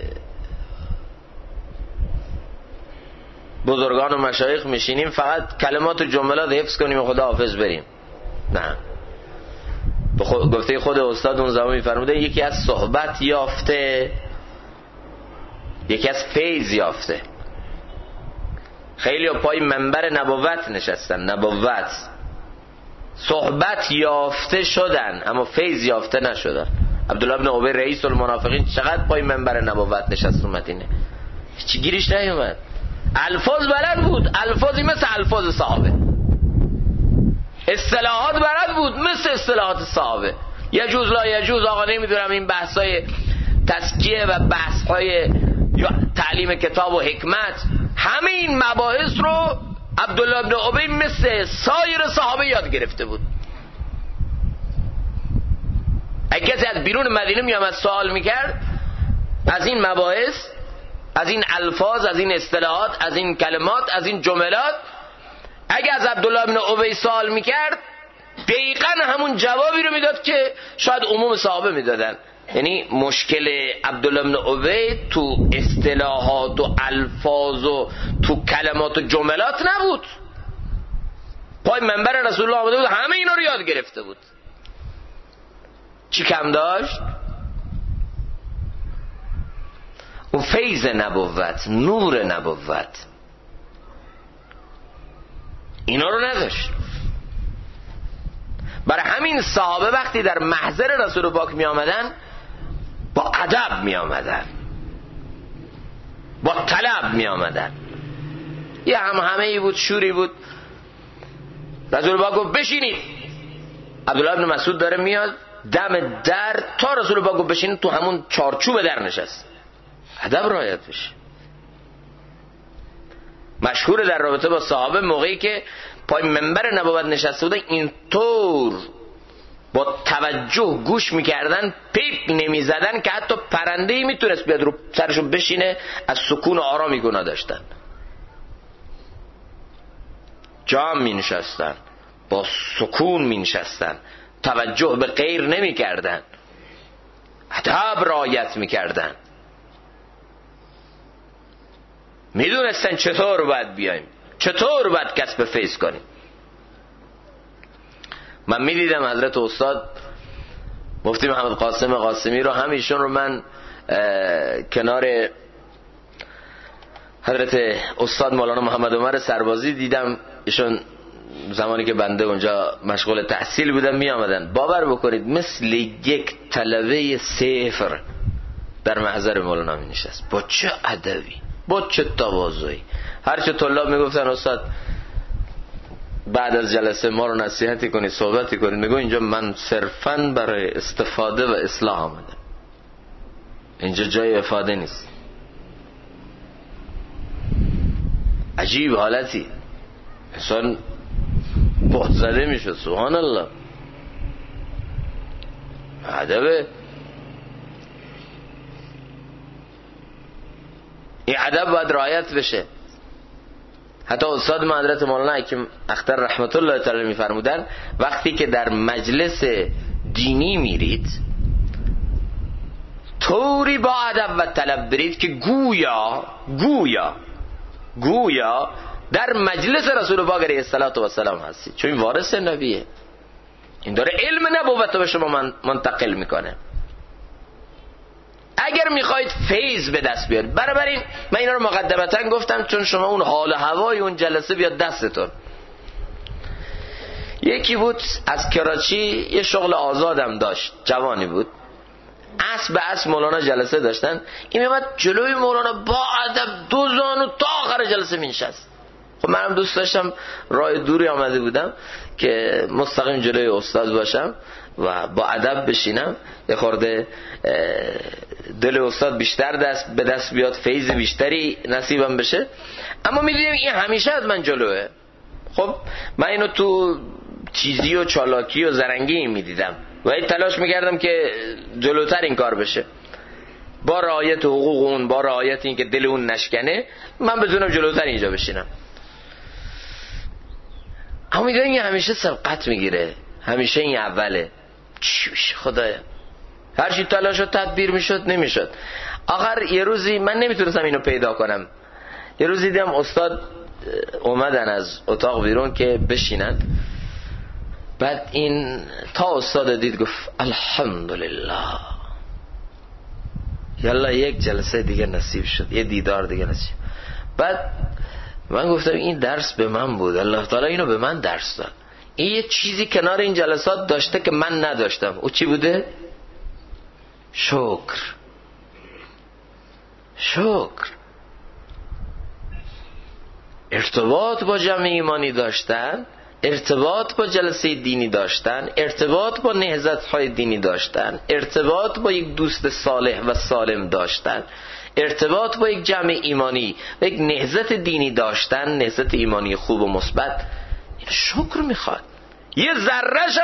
بزرگان و مشایخ میشینیم فقط کلمات و جملات حفظ کنیم و خدا حافظ بریم. نه، به گفته خود استاد اون زمان میفرموده یکی از صحبت یافته، یکی از فیض یافته. خیلی پای منبر نبوت نشستن، نبوت صحبت یافته شدن اما فیض یافته نشدن. عبدالله بن ابی رئیس المنافقین چقدر پای منبر نبوت نشست تو مدینه، هیچ گیریش نیومد. الفاظ بلد بود، الفاظی مثل الفاظ صحابه، اصطلاحات بلد بود مثل اصطلاحات صحابه. یجوز لا یجوز، آقا نمیدونم این بحثای تزکیه و بحثای تعلیم کتاب و حکمت، همه این مباحث رو عبدالله بن ابی مثل سایر صحابه یاد گرفته بود. اگه کسی از بیرون مدینه میامد سوال میکرد از این مباحث، از این الفاظ، از این اصطلاحات، از این کلمات، از این جملات، اگه از عبدالله بن ابی سوال میکرد دقیقاً همون جوابی رو میداد که شاید عموم صحابه میدادن. یعنی مشکل عبدالله بن ابی تو اصطلاحات و الفاظ و تو کلمات و جملات نبود، پای منبر رسول الله آمده بود همه اینا رو یاد گرفته بود. چی کم داشت؟ اون فیض نبوت، نور نبوت، اینا رو نداشت. برای همین صحابه وقتی در محضر رسول پاک می آمدن با ادب می آمدن، با طلب می آمدن. یه همه ای بود، شوری بود. رسول پاک گفت بشینید، عبدالله بن مسعود داره میاد دم در، تا رسول پاک گفت بشینید تو همون چارچوب در نشست. ادب رعایت بشه. مشهور در رابطه با صحابه موقعی که پای منبر نبوت نشسته بودن اینطور با توجه گوش میکردن، پیک نمیزدن که حتی پرنده‌ای میتونست بیاد رو سرشون بشینه، از سکون و آرامی گناه داشتن. جام مینشستن، با سکون مینشستن، توجه به غیر نمیکردن، ادب رعایت میکردن، میدونستن چطور باید بیایم، چطور باید کسب فیض کنیم. من میدیدم حضرت استاد مفتی محمد قاسم قاسمی رو، هم ایشون رو من کنار حضرت استاد مولانا محمد عمر سربازی دیدم. ایشون زمانی که بنده اونجا مشغول تحصیل بودم می آمدن. باور بکنید مثل یک طلبه صفر در محضر مولانا می نشست، با چه ادبی، با چه تواضعی. هرچه طلاب می گفتن استاد بعد از جلسه ما رو نصیحتی کنید، صحبتی کنید، میگو اینجا من صرفاً برای استفاده و اصلاح آمدم، اینجا جای افاده نیست. عجیب حالتی، انسان بازده میشه. سبحان الله، ادبه. این ادب باید رعایت بشه. حتی استاد ما حضرت مولانا حکیم اختر رحمت الله تعالی میفرمودن وقتی که در مجلس دینی میرید طوری با ادب و طلب برید که گویا در مجلس رسول پاک علیه السلام هستید، چون این وارث نبیه، این داره علم نبوت به شما منتقل میکنه. اگر میخواید فیض به دست بیارید، بنابراین من اینا رو مقدمتا گفتم چون شما اون حال و هوای اون جلسه بیاد دستتون. یکی بود از کراچی، یه شغل آزادم داشت، جوانی بود، به اصل مولانا جلسه داشتن، این میمد جلوی مولانا با ادب دو زانو تا آخر جلسه مینشست. خب منم دوست داشتم، راه دوری آمده بودم که مستقیم جلوی استاد باشم و با ادب بشینم، یه خورده دل استاد بیشتر به دست بیاد، فیض بیشتری نصیبم بشه. اما میدونیم این همیشه از من جلوه. خب من اینو تو چیزی و چالاکی و زرنگی میدیدم و این تلاش میکردم که جلوتر این کار بشه، با رعایت حقوق اون، با رعایت این که دل اون نشکنه، من بتونم جلوتر اینجا بشینم. اما میدونیم این همیشه سبقت میگیره، همیشه این اوله. چی میشه خدایا؟ هرچی تلاش و تدبیر میشد نمیشد. آخر یه روزی من نمیتونستم اینو پیدا کنم، یه روزی دیدم استاد اومدن از اتاق بیرون که بشینن، بعد این تا استاد دید گفت الحمدلله، یالا یک جلسه دیگه نصیب شد، یه دیدار دیگه نصیب. بعد من گفتم این درس به من بود، الله تعالی اینو به من درس داد. این یه چیزی کنار این جلسات داشته که من نداشتم. او چی بوده؟ شکر. ارتباط با جمع ایمانی داشتن، ارتباط با جلسه دینی داشتن، ارتباط با نهضت‌های دینی داشتن، ارتباط با یک دوست صالح و سالم داشتن، ارتباط با یک جمع ایمانی و یک نهضت دینی داشتن، نهضت ایمانی خوب و مثبت. این شکر میخواد. یه ذره‌ش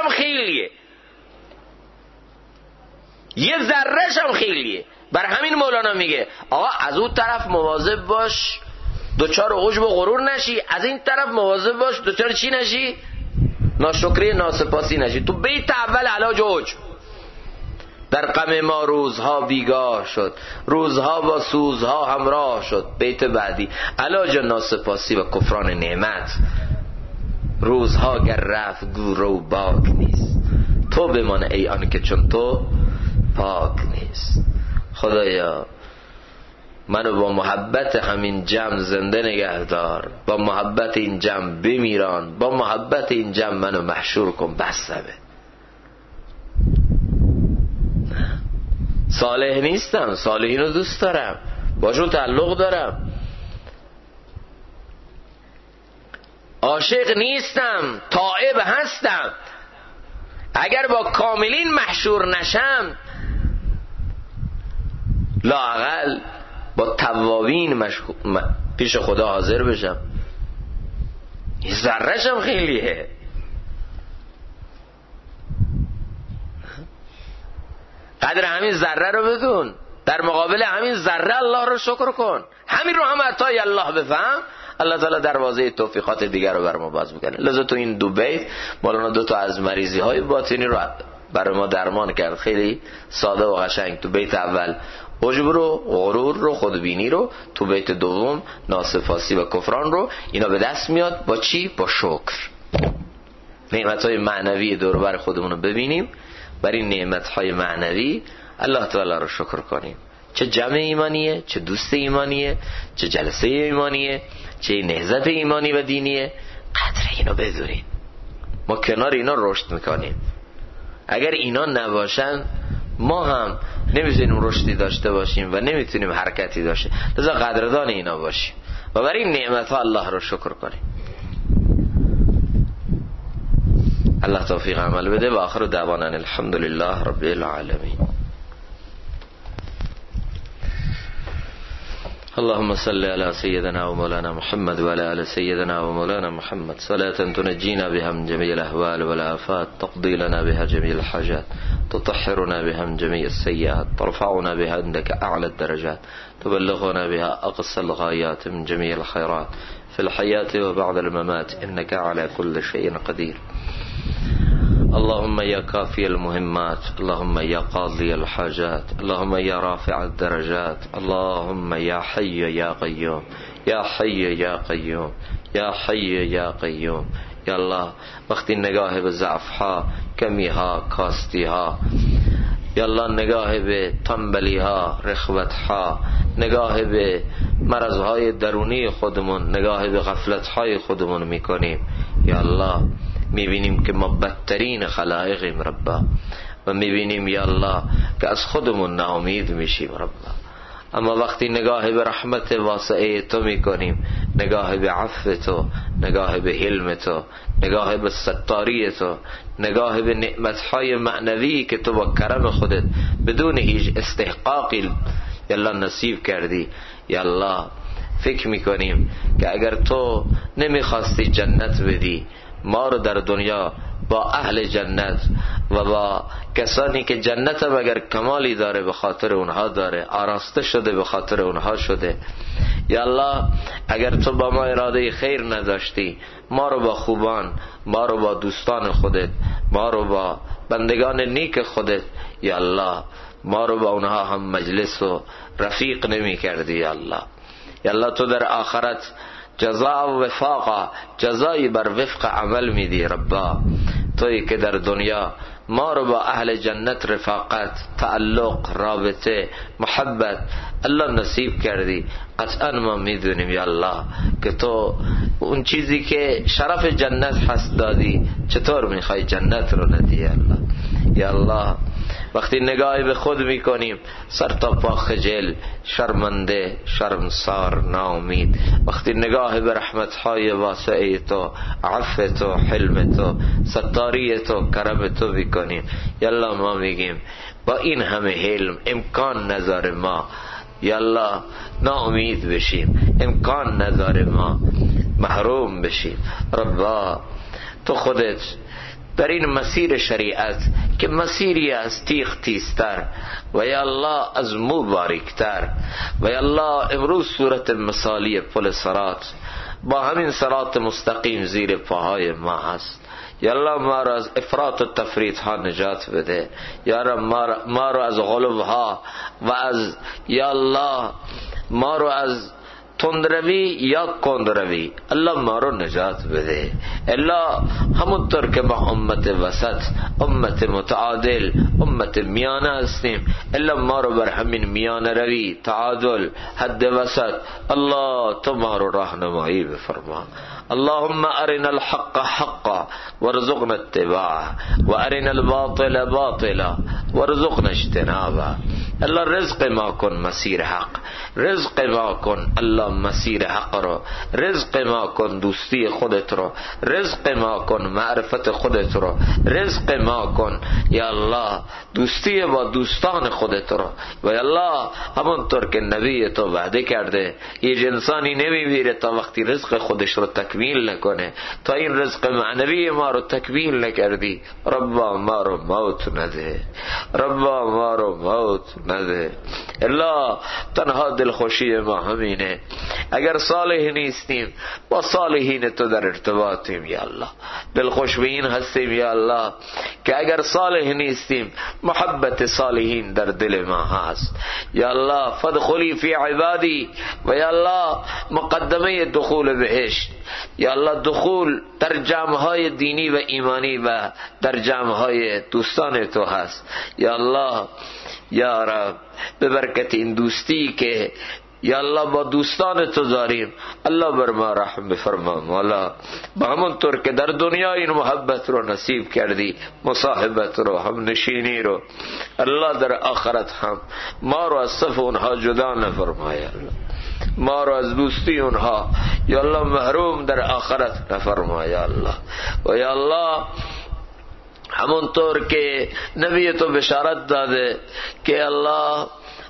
هم خیلیه. بر همین مولانا میگه آقا از اون طرف مواظب باش دوچار عجب و غرور نشی، از این طرف مواظب باش دوچار چی نشی؟ ناشکری ناسپاسی نشی. تو بیت اول علاج عجب، در غم ما روزها بیگاه شد، روزها با سوزها همراه شد. بیت بعدی علاج ناسپاسی و کفران نعمت، روزها گر رفت گورو باک نیست، تو بمان ای آن که چون تو پاک نیست. خدایا منو با محبت همین جمع زنده نگهدار، با محبت این جمع بمیران، با محبت این جمع منو محشور کن. بسته صالح نیستم، صالحین رو دوست دارم، باشون تعلق دارم. عاشق نیستم، تائب هستم. اگر با کاملین محشور نشم، لااقل با توابین پیش خدا حاضر بشم. این ذره‌شم خیلیه. قدر همین ذره رو بدون، در مقابل همین ذره الله رو شکر کن. همین رو هم عطای الله بفهم، الله تعالی دروازه توفیقات دیگر رو بر ما باز میکنه. لذا تو این دو بیت مولانا دو تا از مریضی های باطنی رو برای ما درمان کرد، خیلی ساده و قشنگ. تو بیت اول عجب رو، غرور رو، خودبینی رو، تو بیت دوم ناسپاسی و کفران رو. اینا به دست میاد با چی؟ با شکر. نعمتهای معنوی دور بر خودمون رو ببینیم، بر این نعمتهای معنوی الله تعالی رو شکر کنیم. چه جمع ایمانیه، چه دوست ایمانیه، چه جلسه ایمانیه، چه نهضت ایمانی و دینیه. قدر اینو بدونیم، ما کنار اینا رشد میکنیم. اگر اینا نباشن ما هم نمیتونیم رشدی داشته باشیم و نمیتونیم حرکتی داشته، لذا قدردان اینا باشیم و بر این نعمتها الله رو شکر کنیم. الله توفیق عمل بده و آخر دعوانا الحمد لله رب العالمین. اللهم صل على سيدنا ومولانا محمد وعلى آل سيدنا ومولانا محمد صلاة تنجينا بها من جميع الأهوال والآفات، تقضي لنا بها جميع الحاجات، تطهرنا بها من جميع السيئات، ترفعنا بها عندك أعلى الدرجات، تبلغنا بها أقصى الغايات من جميع الخيرات في الحياة وبعد الممات، إنك على كل شيء قدير. اللهم يا كافي المهمات، اللهم يا قاضي الحاجات، اللهم يا رافع الدرجات، اللهم يا حي يا قيوم، يا حي يا قيوم، يا حي يا قيوم. یا الله وقتی نگاه به ضعفها، کمیها، کاستیها، یا الله نگاه به تنبلیها، رخوتها، نگاه به مرضهای درونی خودمون، نگاه به غفلتهای خودمون میکنیم، یا الله میبینیم که ما بدترین خلائقیم ربا و میبینیم یا الله که از خودمون ناامید میشیم ربا. اما وقتی نگاه به رحمت واسعه تو میکنیم، نگاه به عفو تو، نگاه به حلم تو، نگاه به ستاری تو، نگاه به نعمتهای معنوی که تو با کرم خودت بدون هیچ استحقاقی یالله نصیب کردی، یالله فکر میکنیم که اگر تو نمیخواستی جنت بدی ما رو در دنیا با اهل جنت و با کسانی که جنت هم اگر کمالی داره به خاطر اونها داره، آراسته شده به خاطر اونها شده، یا الله اگر تو با ما اراده خیر نداشتی ما رو با خوبان، ما رو با دوستان خودت، ما رو با بندگان نیک خودت، یا الله ما رو با اونها هم مجلس و رفیق نمی کردی. یا الله یا الله تو در آخرت جزا و وفاقا، جزایی بر وفق عمل میدی ربا. تویی که در دنیا ما رو با اهل جنت رفاقت، تعلق، رابطه، محبت الله نصیب کردی. قطعا ما میدونیم یا الله که تو اون چیزی که شرف جنت هست دادی، چطور میخوای جنت رو ندی یا الله. یا الله وقتی نگاهی به خود میکنیم سر تا پا خجل، شرمنده، شرمسار، ناامید، وقتی نگاه به رحمتهای واسعه تو، عفو تو، حلم تو، ستاری تو، کرم تو میکنیم، یالله ما میگیم با این همه حلم امکان نداره ما یالله ناامید بشیم، امکان نداره ما محروم بشیم. ربا تو خودت در این مسیر شریعت که مسیری از تیغ تیزتر و یا الله از مو باریکتر، و یا الله امروز صورت مثالی پل صراط با همین صراط مستقیم زیر پاهای ما هست. یا الله ما رو از افراط و تفریط ها نجات بده، یا رب ما رو از غلو ها و از یا الله ما رو از تندروی یا کندروی الله ما رو نجات بده. الله همونطور که با امت وسط، امت متعادل، امت میانه هستیم، الله ما رو بر همین میانه روی، تعادل، حد وسط الله تو ما رو راهنمایی بفرما. اللهم ارنا الحق حقا وارزقنا اتباعه و ارنا الباطل باطلا وارزقنا اجتنابه. الله رزق ما کن مسیر حق، رزق ما کن الله مسیر حق رو، رزق ما کن دوستی خودت رو، رزق ما کن معرفت خودت رو، رزق ما کن یا الله دوستی با دوستان خودت رو. و یا الله همونطور که نبی تو وعده کرده یه انسانی نمیمیره تا وقتی رزق خودش رو تکمیل نکنه، تا این رزق معنوی ما رو تکمیل نکردی ربا ما رو موت نده، ربا ما رو موت نده. الله تنها دلخوشی ما همینه. اگر صالح نیستیم با صالحین تو در ارتباطیم یا الله، دلخوش به این هستیم یا الله که اگر صالح نیستیم محبت صالحین در دل ما هست یا الله. فادخلی فی عبادی و یا الله مقدمه دخول بهشت یا الله، دخول در جمعهای دینی و ایمانی و در جمعهای دوستان تو هست یا الله. یا رب به برکت این دوستی که یا الله با دوستان تو داریم، الله بر ما رحم بفرما مولا. با همون طور که در دنیا این محبت رو نصیب کردی، مصاحبت رو، هم نشینی رو، الله در آخرت هم ما رو از صف اونها جدا نفرمای الله، ما رو از دوستی اونها یا الله محروم در آخرت نفرمای الله. و یا الله همونطور که نبی تو بشارت داده که الله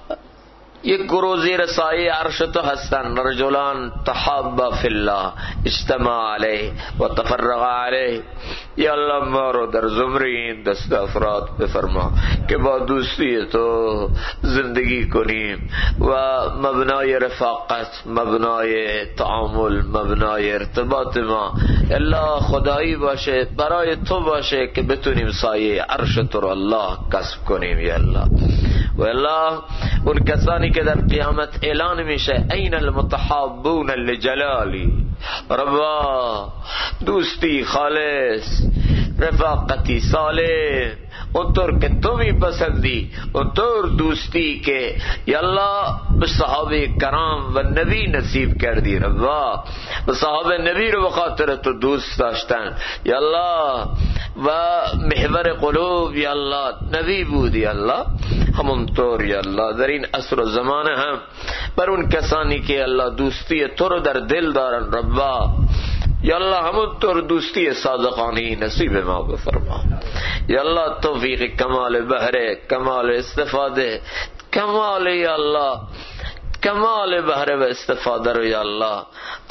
یک گروه زیر سایه عرش تو هستن، رجلان تحابا فی الله اجتماع علیه و تفرق علیه یا الله ما رو در زمره این دست افراد بفرما که با دوستی تو زندگی کنیم و مبنای رفاقت، مبنای تعامل، مبنای ارتباط ما الله خدایی باشه، برای تو باشه که بتونیم سایه عرش تو رو الله کسب کنیم یا الله. و الله اون کسانی که در قیامت اعلان میشه این المتحابون لجلالی، ربا دوستی خالص، رفاقتی صالح، اونطور که تو میپسندی، اونطور دوستی که یا الله به صحابه کرام و نبی نصیب کردی ربا، به صحابه نبی رو به خاطر تو دوست داشتن یا الله و محور قلوب یا الله نبی بود یا الله. همونطور یا الله در این عصر و زمان هم بر اون کسانی که الله دوستی تو رو در دل دارن ربا یا الله همونطور دوستی صادقانه نصیب ما بفرما یا الله. توفیق کمال بهره، کمال استفاده، کمال یا الله، کمال بهره و استفاده رو یا الله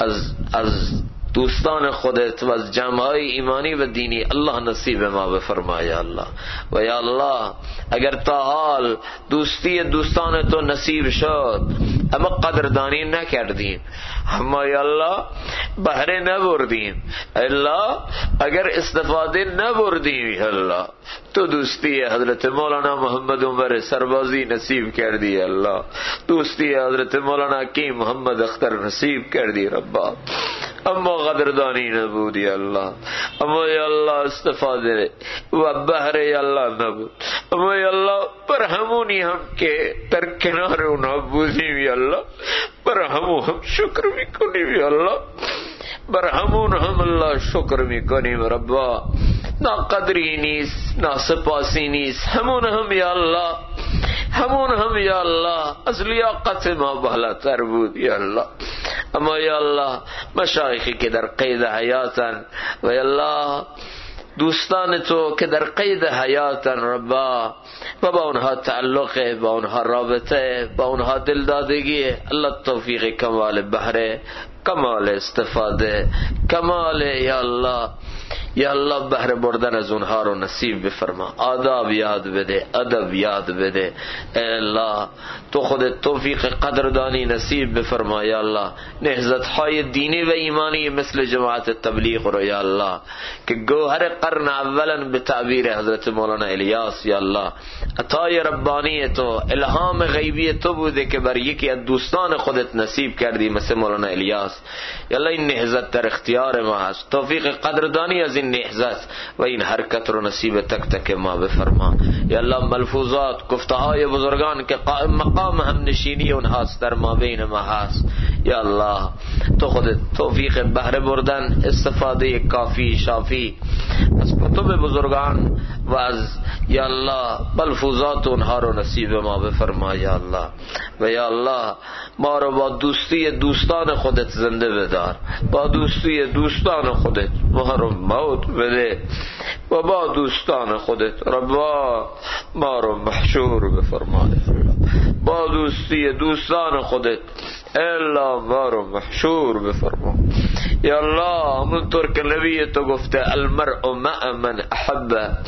از دوستان خودت و از جمعهای ایمانی و دینی الله نصیب ما بفرما یا الله. و یا الله اگر تا حال دوستی دوستان تو نصیب شد اما قدردانی نکردیم، اما یا الله بهره نبردیم الله، اگر استفاده نبردیم یا الله، تو دوستی حضرت مولانا محمد عمر سربازی نصیب کردی الله، دوستی حضرت مولانا کی محمد اختر نصیب کردی ربا، اما قدردانی نبودی الله، اما یا الله استفاده و بهره یا الله نبود، اما یا الله پر همونی هم که در کنار اونها بودیم یا الله پر همون هم شکر میکنیم یا الله، بر همون هم الله شکر میکنیم ربا. ناقدری نیست، ناسپاسی نیست، همون هم یا الله، همون هم یا الله از لیاقت ما بالاتر بود یا الله. اما یا الله مشایخی که در قید حیاتن و یا الله دوستان تو که در قید حیاتن ربا و با اونها تعلق، با اونها رابطه، با اونها دلدادگی الله توفیق کمال بهره، کمال استفاده، کمال یا الله یا الله بهره بردن از اونها رو نصیب بفرما. آداب یاد بده، ادب یاد بده ای الله، تو خودت توفیق قدردانی نصیب بفرما یا الله. نهضت های دینی و ایمانی مثل جماعت تبلیغ رو یا الله که گوهر قرن اولا به تعبیر حضرت مولانا الیاس یا الله عطای ربانی تو، الهام غیبی تو بوده که بر یکی از دوستان خودت نصیب کردی مثل مولانا الیاس یا الله. این نهضت در اختیار ما هست، توفیق قدردانی از این نهضت و این حرکت رو نصیب تک تک ما بفرما یا الله. ملفوظات گفتهای بزرگان که قائم مقام هم نشینی اونهاست در ما بین ما هست یا الله، تو خودت توفیق بهره بردن، استفاده کافی شافی از کتب بزرگان و از یا الله ملفوظات اونها رو نصیب ما بفرما یا الله. و یا الله ما رو با دوستی دوستان خودت زنده بدار، با دوستی دوستان خودت ما رو موت بده و با دوستان خودت ربا ما رو محشور بفرما، با دوستی دوستان خودت الا ما رو محشور بفرما یا الله. همونطور که نبی تو گفته المرء مع من احب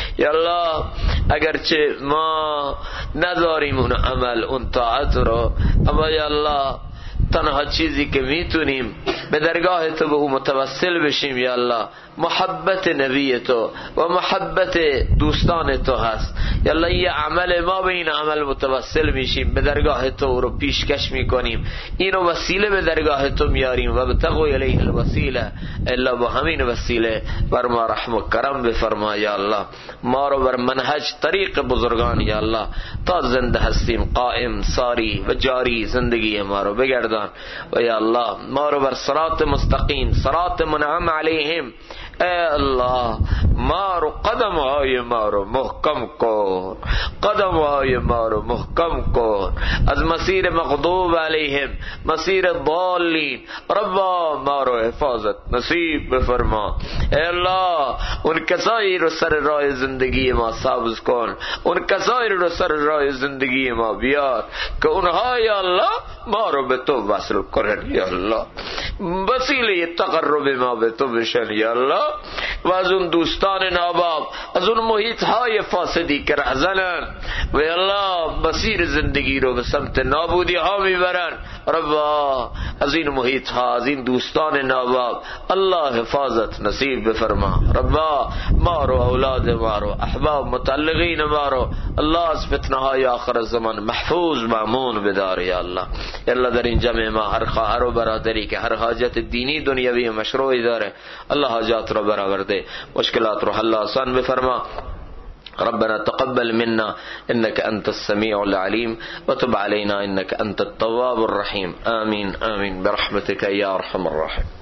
یا الله اگرچه ما نداریم اون عمل اون طاعت رو، اما یا الله تنها چیزی که میتونیم به درگاه تو به او متوسل بشیم یا الله محبت نبی تو و محبت دوستان تو هست یا الله. یه عمل ما به این عمل متوسل میشیم، به درگاه تو رو پیشکش میکنیم، اینو وسیله به درگاه تو میاریم و بتقو الیه الوسیله، الا با همین وسیله بر ما رحم و کرم بفرما یا الله. ما رو بر منهج طریق بزرگان یا الله تا زنده هستیم قائم ساری و جاری زندگی ما رو بگردان و یا الله ما رو بر صراط مستقیم صراط منعم علیهم ای الله ما رو قدم های ما رو محکم کن، قدم های ما رو محکم کن از مسیر مغضوب علیهم مسیر ضالین. ربا ما رو حفاظت نصیب بفرما ای الله. اون کسایی رو سر راه زندگی ما سبز کن، اون کسایی رو سر راه زندگی ما بیار که اونها یا الله ما رو به تو وصل کنن یا الله، وسیله تقرب ما به تو بشن یا الله. و از اون دوستان ناباب، از اون محیط های فاسدی که رهزنن و یا الله مسیر زندگی رو به سمت نابودی ها میبرن، ربا از این محیط ها از این دوستان ناباب الله حفاظت نصیب بفرما. ربا ما رو اولاد ما رو احباب متعلقین ما رو الله از فتنه های آخر زمان محفوظ مامون بدار یا الله. یا الله در این جمع ما هر خواهر و برادری که هر حاجت دینی دنیوی و مشروعی داره الله حاجات رو برآورده، مشکلات رو حل آسان بفرما. ربنا تقبل منا إنك أنت السميع العليم وتب علينا إنك أنت التواب الرحيم. آمين آمين برحمتك يا أرحم الراحمين.